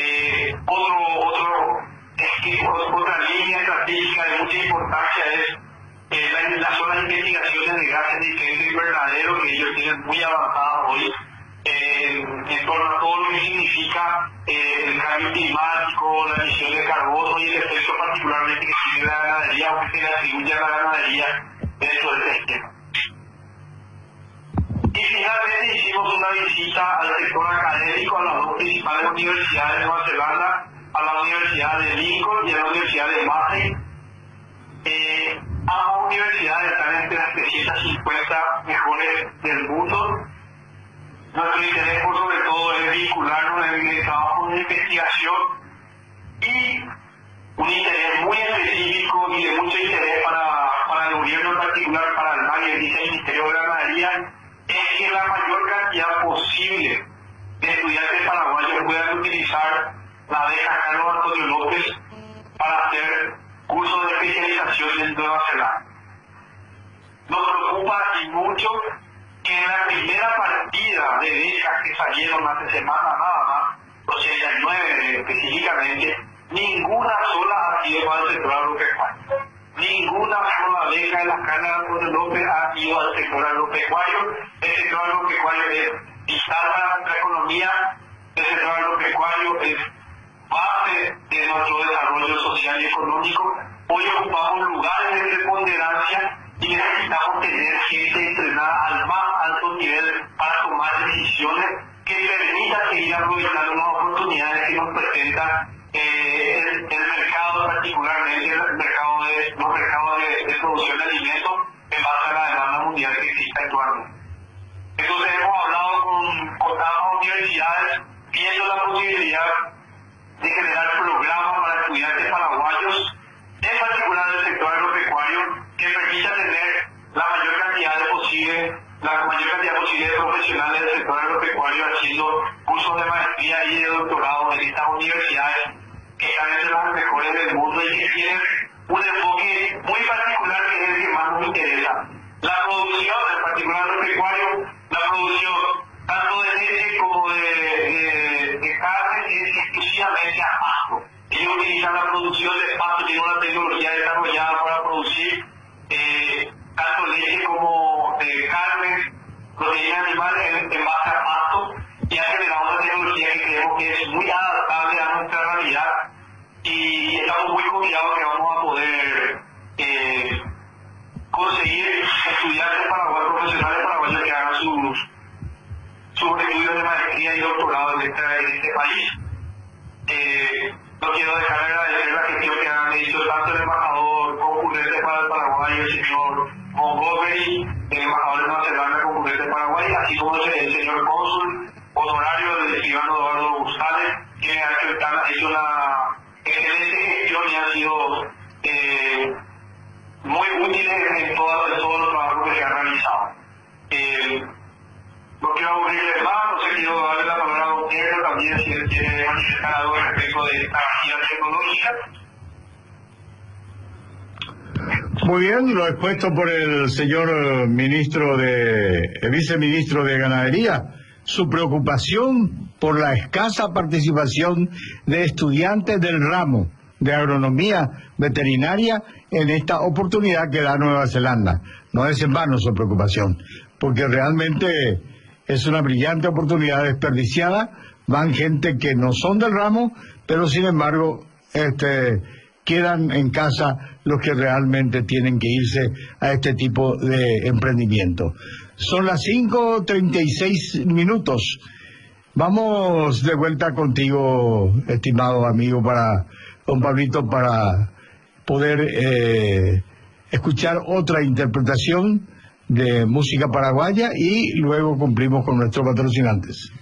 otra línea estratégica de mucha importancia es las zonas de investigaciones de gases de efecto invernadero, que ellos tienen muy avanzadas hoy en torno a todo lo que significa el cambio climático, la emisión de carbono y el efecto particularmente que tiene la ganadería, o que se le atribuye a la ganadería dentro de este esquema. Y finalmente hicimos una visita al sector académico, a las dos principales universidades de Nueva Zelanda, a la Universidad de Lincoln y a la Universidad de Massey. Ambas universidades están entre las 350 mejores del mundo. Nuestro interés por sobre todo es vincularnos en el trabajo de investigación, y un interés muy específico y de mucho interés para el gobierno en particular, para el MAG y el Ministerio de Ganadería, es que la mayor cantidad posible de estudiantes paraguayos puedan utilizar la beca Carlos Antonio López para hacer cursos de especialización en Nueva Zelanda. Nos preocupa y mucho que en la primera partida de becas que salieron hace semanas nada más, 89 específicamente, ninguna sola ha sido para el sector agropecuario. Ninguna sola beca de las canas de Antonio López ha ido al sector agropecuario. El sector agropecuario es vital para nuestra economía, el sector agropecuario es base de nuestro desarrollo social y económico. Hoy ocupamos lugares de preponderancia y necesitamos tener gente entrenada al más alto nivel para tomar decisiones que permitan seguir aprovechando las oportunidades que nos presenta el mercado, particularmente los mercados de producción de alimentos en base a la demanda mundial que existe actualmente. Entonces hemos hablado con ambas universidades viendo la posibilidad de generar programas para estudiantes paraguayos, en particular del sector agropecuario, que permita tener la mayor cantidad posible de profesionales del sector agropecuario haciendo cursos de maestría y de doctorado en estas universidades que están entre las mejores del mundo y que tienen un enfoque muy particular que es el que más nos interesa. La producción, en particular agropecuario, la producción tanto de leche como de carne es exclusivamente a pasto. Ellos utilizan la producción de pasto, tienen una tecnología desarrollada para producir tanto leche como carne, proteínas animales en base a pasto, y ha generado una tecnología que creemos que es muy adaptable a nuestra realidad y estamos muy confiados que vamos a poder conseguir estudiantes paraguayos, profesionales paraguayos que hagan sus estudios de maestría y doctorado en este país. No quiero dejar de agradecer la gestión que han hecho tanto el embajador concurrente para el Paraguay, el señor Montgomery, el embajador de Nueva Zelanda concurrente de Paraguay, así como el señor cónsul honorario del escribano Eduardo González, que ha hecho una excelente gestión y han sido muy útiles en todos los trabajos que se han realizado. No quiero aburrirles más, no sé, quiero darle la palabra a don Pedro también si él quiere manifestar algo respecto de esta guía tecnológica. Muy bien, lo expuesto por el señor viceministro de Ganadería, su preocupación por la escasa participación de estudiantes del ramo de agronomía veterinaria en esta oportunidad que da Nueva Zelanda. No es en vano su preocupación, porque realmente es una brillante oportunidad desperdiciada. Van gente que no son del ramo, pero sin embargo quedan en casa los que realmente tienen que irse a este tipo de emprendimiento. Son las 5:36 minutos. Vamos de vuelta contigo, estimado amigo, don Pablito, para poder escuchar otra interpretación de música paraguaya y luego cumplimos con nuestros patrocinantes.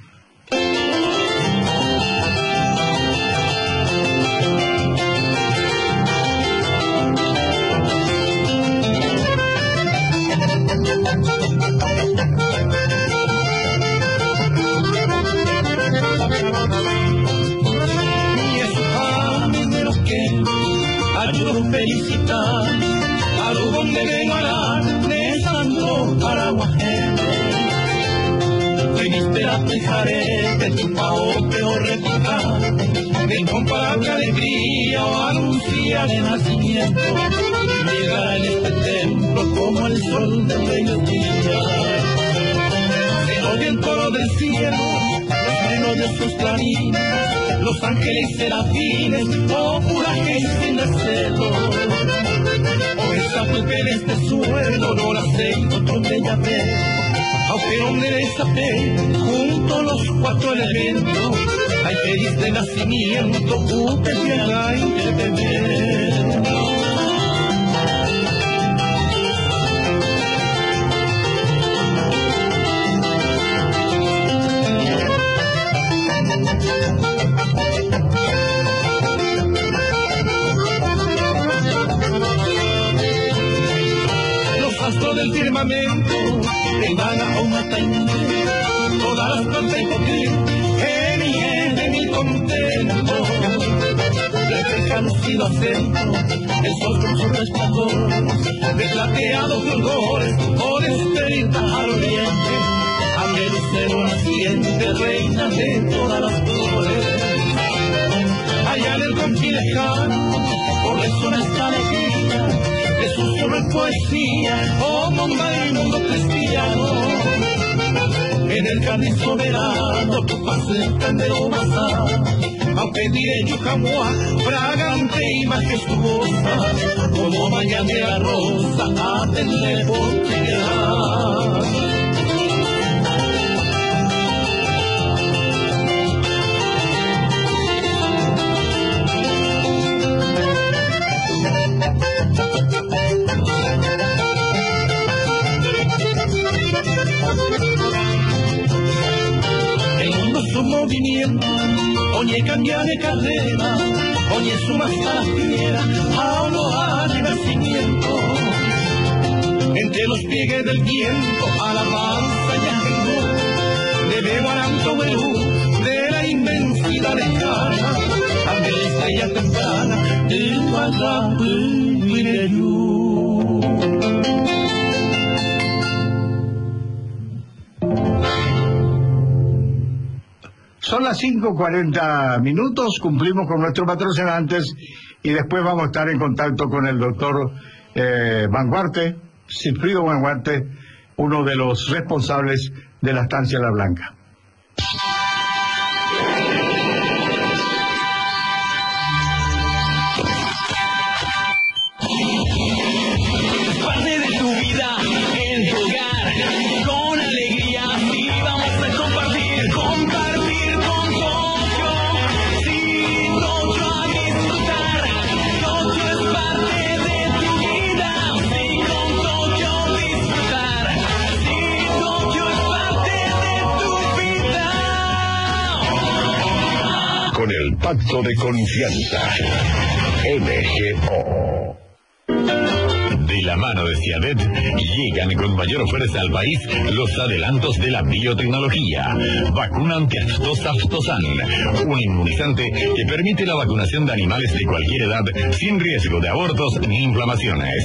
Felicitar a los donde vengará de Santo Paraguajero. Viniste a fijaré de tu pao peor repicar, de incomparable alegría o anunciar el nacimiento. Llegará en este templo como el sol de mediodía. Se oye el coro del cielo, los melodiosos clarines, los ángeles serafines, oh puraje sin recelo. Oh esa que en este suelo no la sé, otro de Yahvé, aunque donde desapé, junto a los cuatro elementos, hay feliz de nacimiento, que llega y que te ve. Del firmamento vengan a un atañe todas las plantas que de mi contento refleja lucido acento el sol con su resplandor de plateados fulgores o de estéril al oriente abre el lucero naciente reina de todas las flores allá en el confín lejano por resuena esta alegría de susurro en poesía, oh monda y mundo cristiano. En el jardín soberano, tu paz entendero basar, aunque diré Yucamua, fragante y majestuosa, como mañanera rosa, atenle por piedad. Su movimiento, oye cambia de carrera, oye su más a la fiera, a honor al nacimiento, entre los pliegues del viento, alabanza y ajeno, de Beguaranto Berú, de la inmensidad lejana, ante la estrella temprana, de Guadalupe Perú. Son las 5:40, cumplimos con nuestros patrocinantes y después vamos a estar en contacto con el doctor Vanguarte, Silfrido Vanguarte, uno de los responsables de la estancia La Blanca. Parte de tu vida en tu hogar, con alegría, sí, vamos a compartir con Tokio, sí, Tokio a disfrutar, Tokio es parte de tu vida, sí, con Tokio disfrutar, sí, Tokio es parte de tu vida. Con el pacto de confianza, MGO. De la mano de Ciavet, llegan con mayor fuerza al país los adelantos de la biotecnología. Vacuna antiaftosa Aftosan, un inmunizante que permite la vacunación de animales de cualquier edad sin riesgo de abortos ni inflamaciones.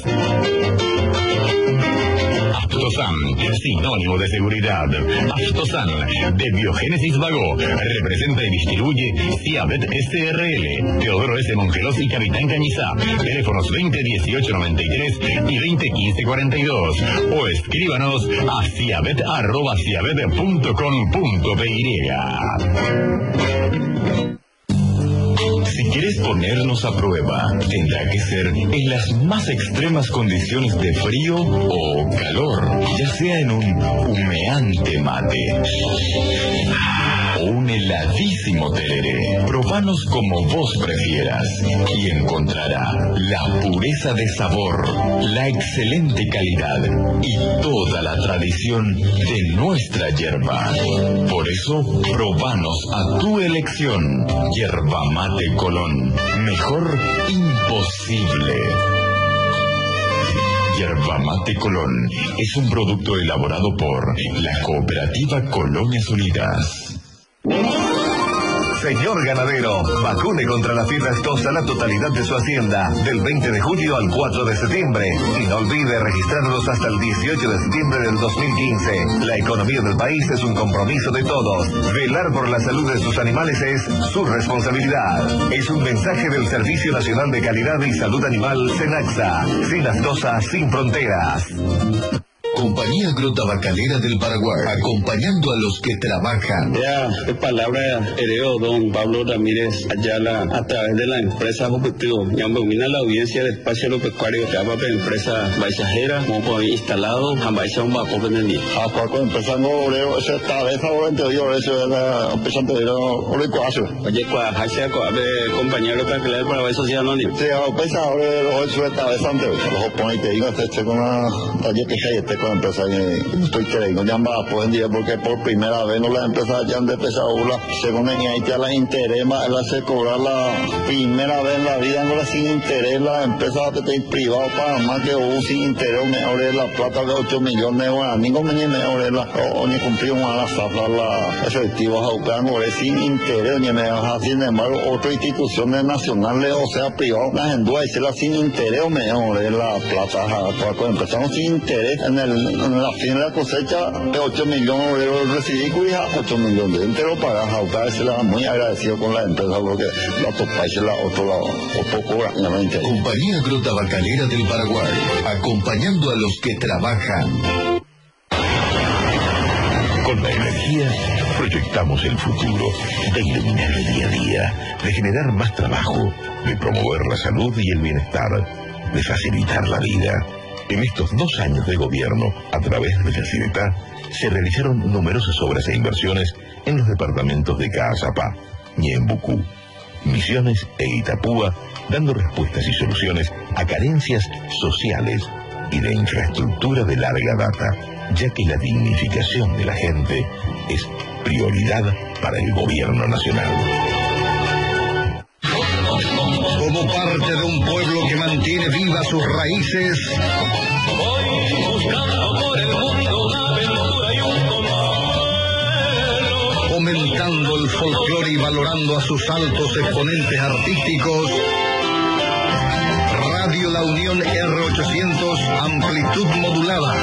Aftosan, sinónimo de seguridad. Aftosan, de Biogénesis Vago, representa y distribuye Ciavet SRL, Teodoro S. Mongelos y Capitán Cañizá. Teléfonos 201893 y 201542. O escríbanos a ciavet@ciavet.com.py. Si quieres ponernos a prueba, tendrá que ser en las más extremas condiciones de frío o calor, ya sea en un humeante mate o un heladísimo tereré. Probanos como vos prefieras y encontrará la pureza de sabor, la excelente calidad y toda la tradición de nuestra yerba. Por eso, probanos a tu elección. Yerba Mate Colón. Mejor imposible. Yerba Mate Colón es un producto elaborado por la Cooperativa Colonias Unidas. Señor ganadero, vacune contra la fiebre aftosa la totalidad de su hacienda, del 20 de julio al 4 de septiembre. Y no olvide registrarlos hasta el 18 de septiembre del 2015. La economía del país es un compromiso de todos. Velar por la salud de sus animales es su responsabilidad. Es un mensaje del Servicio Nacional de Calidad y Salud Animal, SENAXA. Sin aftosa, sin fronteras. Compañía Agrotabacalera del Paraguay, acompañando a los que trabajan. Ya, de palabra hereo don Pablo Ramírez Ayala, a través de la empresa Objetivo. Ya domina la audiencia de espacio agropecuario, que habla de empresa baisajera, como por instalado, a baisa un bajo venení. A cualquier empresa no oreo, esa esta vez ahora anterior, eso es la empresa anterior, orecuazo. Oye, cuajaxia, compañía agropecuaria del Paraguay Social Anónimo. Sí, a empresa ahora, eso esta vez anterior. Los opones te digo, este con una taller que hay, con la empresa estoy creyendo ya va pues día porque por primera vez no las empresas ya han empezado según en Haití las interés más él hace cobrar la primera vez en la vida no la sin interés las empresas de privado para más que sin interés mejor es la plata de 8 millones bueno ni como ni mejor es la o ni cumplir a la zafra la efectivos a buscar sin interés ni me sin embargo otras instituciones nacionales o sea privadas las enduas y la sin interés mejor es la plata cuando empezamos sin interés en la fin de la cosecha de 8 millones de euros recibí cuija 8 millones de entero para jautar se la muy agradecido con la empresa porque la topa y la otro lado o poco realmente. Compañía Agrotabacalera del Paraguay, acompañando a los que trabajan. Con la energía proyectamos el futuro de iluminar el día a día, de generar más trabajo, de promover la salud y el bienestar, de facilitar la vida. En estos 2 años de gobierno, a través de la CIDETA, se realizaron numerosas obras e inversiones en los departamentos de Caazapá, Ñembucú, Misiones e Itapúa, dando respuestas y soluciones a carencias sociales y de infraestructura de larga data, ya que la dignificación de la gente es prioridad para el gobierno nacional. Como parte de un pueblo que mantiene vivas sus raíces, Voy buscando del mundo una aventura y un consuelo. Fomentando el folclore y valorando a sus altos exponentes artísticos, Radio La Unión R800 amplitud modulada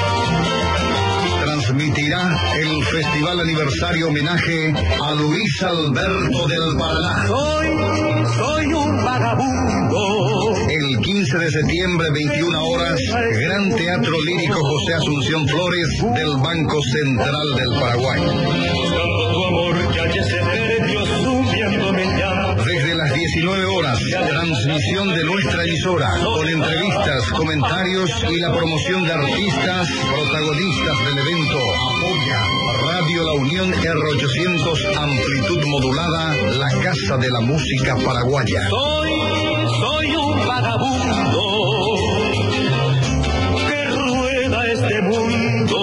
transmitirá el Festival Aniversario Homenaje a Luis Alberto del Paraná. Soy un vagabundo. El 15 de septiembre, 21 horas, Gran Teatro Lírico José Asunción Flores del Banco Central del Paraguay. Tu amor ya se perdió subiéndome ya. Desde las 19 horas, transmisión de nuestra emisora, con entrevistas, comentarios y la promoción de artistas, protagonistas del evento. Apoya Radio La Unión R800 amplitud modulada, la casa de la música paraguaya. Soy un vagabundo que rueda este mundo.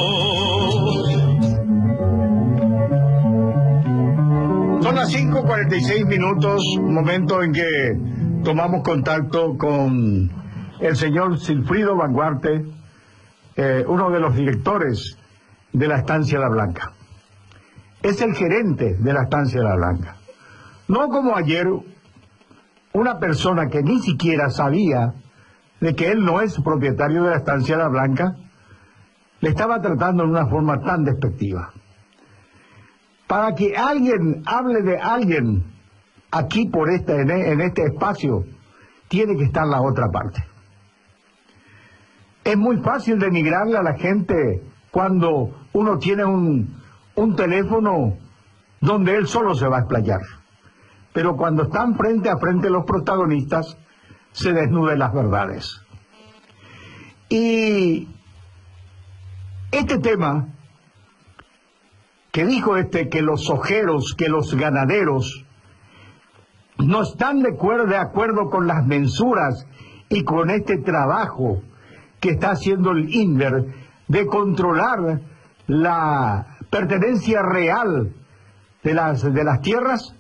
Son las 5:46, momento en que tomamos contacto con el señor Silfrido Vanguarte, uno de los directores de la Estancia La Blanca. Es el gerente de la Estancia La Blanca. No como ayer, una persona que ni siquiera sabía de que él no es propietario de la Estancia La Blanca, le estaba tratando de una forma tan despectiva. Para que alguien hable de alguien aquí en este espacio, tiene que estar la otra parte. Es muy fácil denigrarle a la gente cuando uno tiene un teléfono donde él solo se va a explayar. Pero cuando están frente a frente los protagonistas, se desnudan las verdades. Y este tema que dijo que los ojeros, que los ganaderos no están de acuerdo con las mensuras y con este trabajo que está haciendo el INDER de controlar la pertenencia real de las tierras,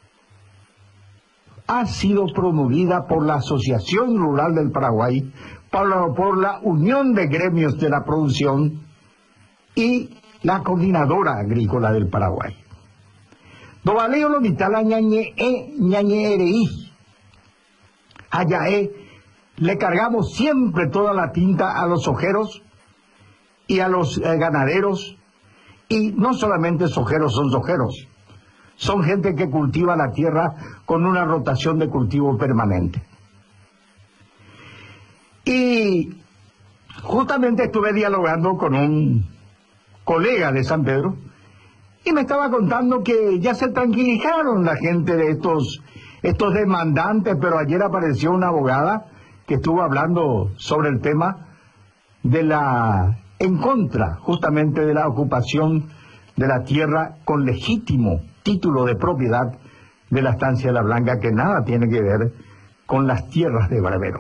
ha sido promovida por la Asociación Rural del Paraguay, por la Unión de Gremios de la Producción y la Coordinadora Agrícola del Paraguay. Dovaleo lo mitala ñañereí. Allá le cargamos siempre toda la tinta a los ojeros y a los ganaderos, y no solamente sojeros son sojeros, son gente que cultiva la tierra con una rotación de cultivo permanente. Y justamente estuve dialogando con un colega de San Pedro y me estaba contando que ya se tranquilizaron la gente de estos demandantes, pero ayer apareció una abogada que estuvo hablando sobre el tema en contra justamente de la ocupación de la tierra con legítimo título de propiedad de la Estancia La Blanca, que nada tiene que ver con las tierras de Barbero.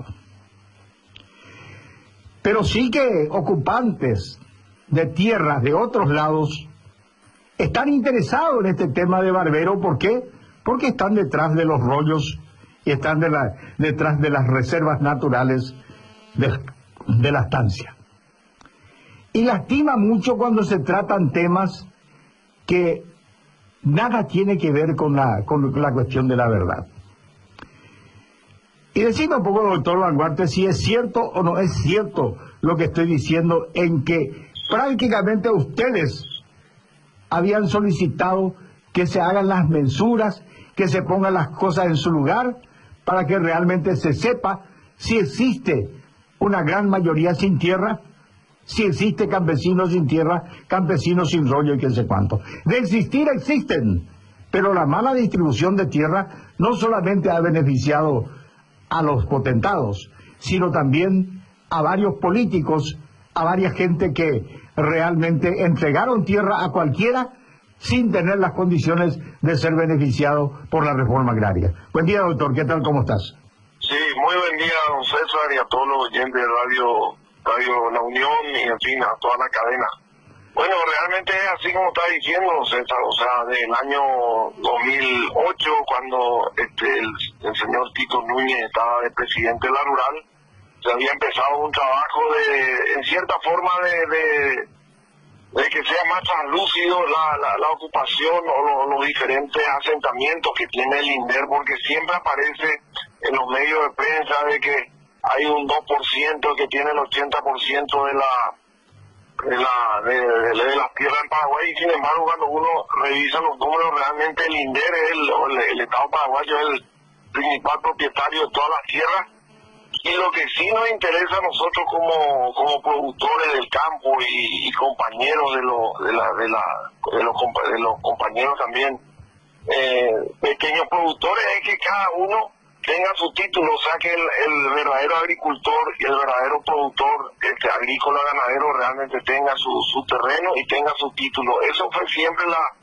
Pero sí que ocupantes de tierras de otros lados están interesados en este tema de Barbero. ¿Por qué? Porque están detrás de los rollos y están detrás de las reservas naturales de la estancia. Y lastima mucho cuando se tratan temas que nada tiene que ver con la cuestión de la verdad. Y decime un poco, doctor Vanguarte, si es cierto o no es cierto lo que estoy diciendo, en que prácticamente ustedes habían solicitado que se hagan las mensuras, que se pongan las cosas en su lugar, para que realmente se sepa si existe una gran mayoría sin tierra, si existe campesinos sin tierra, campesinos sin rollo y qué sé cuánto. De existir existen, pero la mala distribución de tierra no solamente ha beneficiado a los potentados, sino también a varios políticos, a varias gente que realmente entregaron tierra a cualquiera sin tener las condiciones de ser beneficiado por la reforma agraria. Buen día, doctor, ¿qué tal? ¿Cómo estás? Sí, muy buen día, don César, y a todos los oyentes de Radio La Unión y, en fin, a toda la cadena. Bueno, realmente es así como está diciendo, César, o sea, del año 2008, cuando el señor Tito Núñez estaba de presidente de la Rural, se había empezado un trabajo en cierta forma de que sea más translúcido la ocupación o los diferentes asentamientos que tiene el INDER, porque siempre aparece en los medios de prensa de que hay un 2% que tiene el 80% de las tierras en Paraguay, y sin embargo cuando uno revisa los números, realmente el INDER, el Estado paraguayo, es el principal propietario de todas las tierras. Y lo que sí nos interesa a nosotros como productores del campo y compañeros de los compañeros también pequeños productores, es que cada uno tenga su título, o sea que el verdadero agricultor y el verdadero productor agrícola ganadero realmente tenga su terreno y tenga su título. Eso fue siempre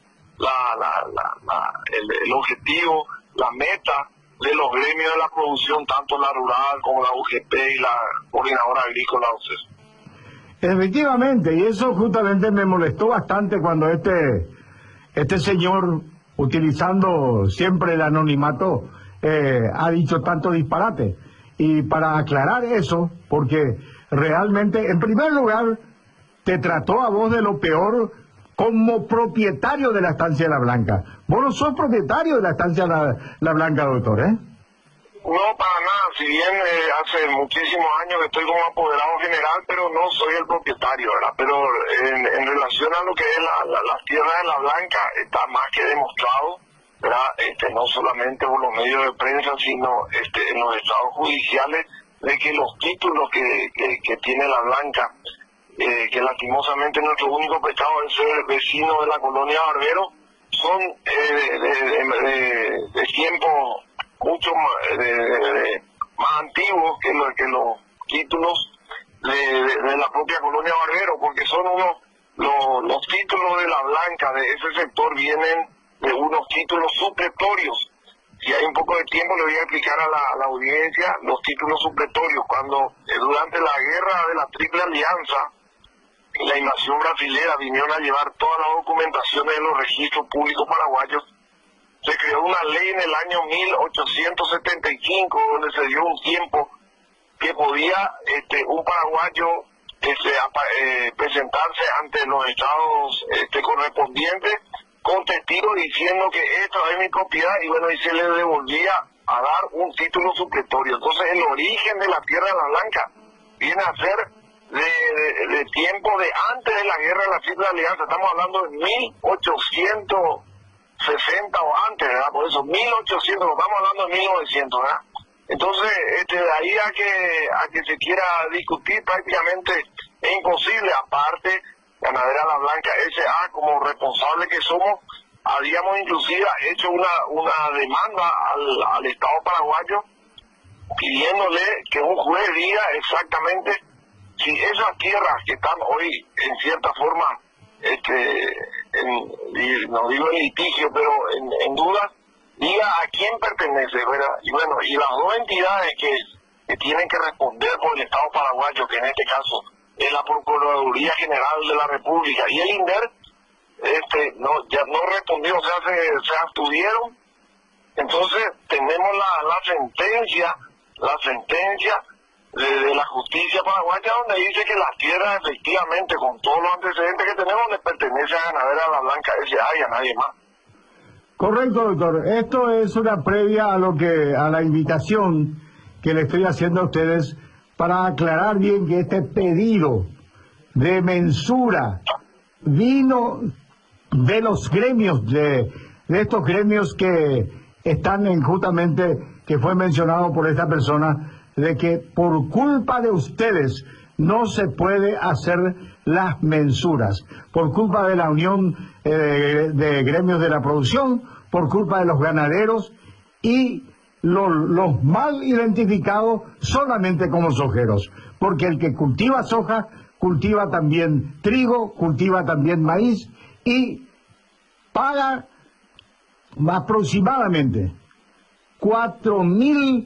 el objetivo, la meta de los gremios de la producción, tanto la rural como la UGP y la coordinadora agrícola. Efectivamente, y eso justamente me molestó bastante cuando este señor, utilizando siempre el anonimato, ha dicho tanto disparate. Y para aclarar eso, porque realmente, en primer lugar, te trató a vos de lo peor como propietario de la Estancia La Blanca. Vos no sos propietario de la Estancia La Blanca, doctor, ¿eh? No, para nada. Si bien hace muchísimos años que estoy como apoderado general, pero no soy el propietario, ¿verdad? Pero en relación a lo que es las tierras de La Blanca, está más que demostrado, ¿verdad? No solamente por los medios de prensa, sino en los estados judiciales, de que los títulos que tiene La Blanca, que lastimosamente nuestro único pecado es ser vecino de la colonia Barbero, son de tiempo mucho más antiguos que los títulos de la propia colonia Barbero, porque son los títulos de La Blanca, de ese sector, vienen de unos títulos supletorios. Si hay un poco de tiempo le voy a explicar a la audiencia los títulos supletorios. Cuando durante la guerra de la Triple Alianza y la invasión brasilera vinieron a llevar todas las documentaciones de los registros públicos paraguayos, se creó una ley en el año 1875 donde se dio un tiempo que podía un paraguayo presentarse ante los estados correspondientes con testigos diciendo que esto es mi propiedad, y bueno, y se le devolvía a dar un título supletorio. Entonces el origen de la tierra de La Blanca viene a ser de tiempo de antes de la guerra de la Triple Alianza. Estamos hablando de 1860 o antes, ¿verdad? Por eso 1800, no estamos hablando de 1900, ¿verdad? Entonces, de ahí a que se quiera discutir, prácticamente es imposible. Aparte, Ganadera La Blanca S.A., como responsable que somos, habíamos inclusive hecho una demanda al Estado paraguayo pidiéndole que un juez diga exactamente si esas tierras que están hoy en cierta forma, no digo en litigio, pero en duda, diga a quién pertenece, ¿verdad? Y bueno, y las dos entidades que tienen que responder por el Estado paraguayo, que en este caso es la Procuraduría General de la República y el INDER, ya no respondió, o sea, se abstuvieron. Entonces tenemos la sentencia de la justicia paraguaya, donde dice que las tierras, efectivamente, con todos los antecedentes que tenemos, les pertenece a Ganadera La Blanca S.A. y a nadie más. Correcto, doctor. Esto es una previa a la invitación que le estoy haciendo a ustedes para aclarar bien que este pedido de mensura vino de los gremios, de estos gremios que están justamente, que fue mencionado por esta persona, de que por culpa de ustedes no se puede hacer las mensuras, por culpa de la Unión de Gremios de la Producción, por culpa de los ganaderos y los mal identificados solamente como sojeros, porque el que cultiva soja cultiva también trigo, cultiva también maíz y paga aproximadamente 4 mil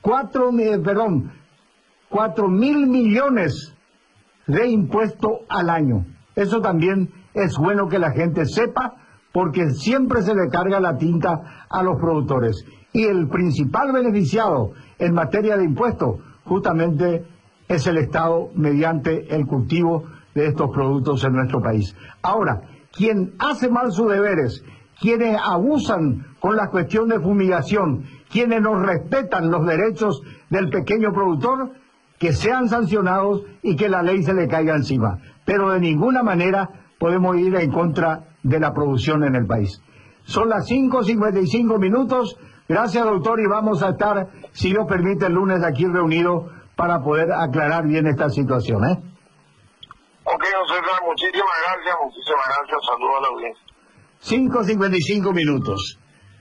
millones de impuestos al año. Eso también es bueno que la gente sepa, porque siempre se le carga la tinta a los productores. Y el principal beneficiado en materia de impuestos justamente es el Estado mediante el cultivo de estos productos en nuestro país. Ahora, quien hace mal sus deberes, quienes abusan con la cuestión de fumigación, quienes no respetan los derechos del pequeño productor, que sean sancionados y que la ley se le caiga encima. Pero de ninguna manera podemos ir en contra de la producción en el país. Son las 5:55 minutos. Gracias, doctor, y vamos a estar, si Dios permite, el lunes aquí reunidos para poder aclarar bien esta situación, ¿eh? Ok, don César, muchísimas gracias, saludos a la audiencia. 5:55 minutos.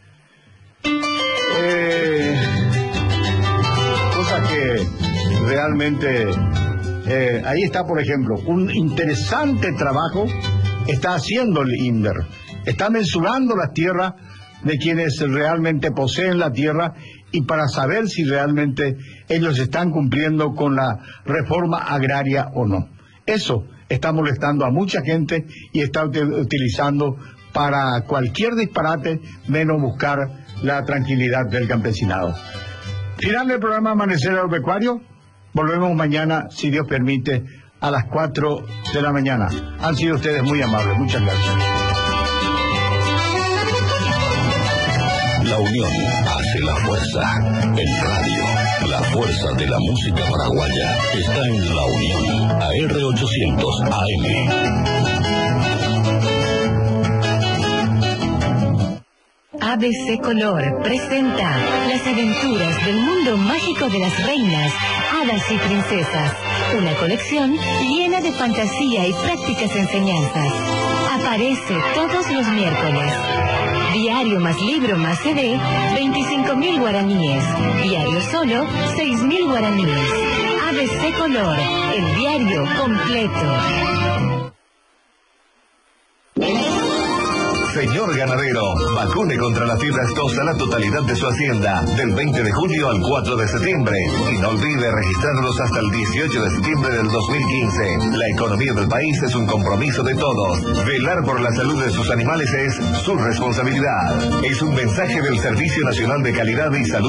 Cosa que realmente, ahí está, por ejemplo, un interesante trabajo está haciendo el INDER. Está mensurando las tierras de quienes realmente poseen la tierra y para saber si realmente ellos están cumpliendo con la reforma agraria o no. Eso está molestando a mucha gente y está utilizando para cualquier disparate menos buscar la tranquilidad del campesinado. Final del programa Amanecer Agropecuario. Volvemos mañana, si Dios permite, a las 4 de la mañana. Han sido ustedes muy amables. Muchas gracias. La unión hace la fuerza. En radio, la fuerza de la música paraguaya está en La Unión, AR800 AM. ABC Color presenta las aventuras del mundo mágico de las reinas, hadas y princesas. Una colección llena de fantasía y prácticas enseñanzas. Aparece todos los miércoles. Diario más libro más CD, 25.000 guaraníes. Diario solo, 6.000 guaraníes. ABC Color, el diario completo. Señor ganadero, vacune contra la fiebre aftosa la totalidad de su hacienda del 20 de julio al 4 de septiembre. Y no olvide registrarlos hasta el 18 de septiembre del 2015. La economía del país es un compromiso de todos. Velar por la salud de sus animales es su responsabilidad. Es un mensaje del Servicio Nacional de Calidad y Salud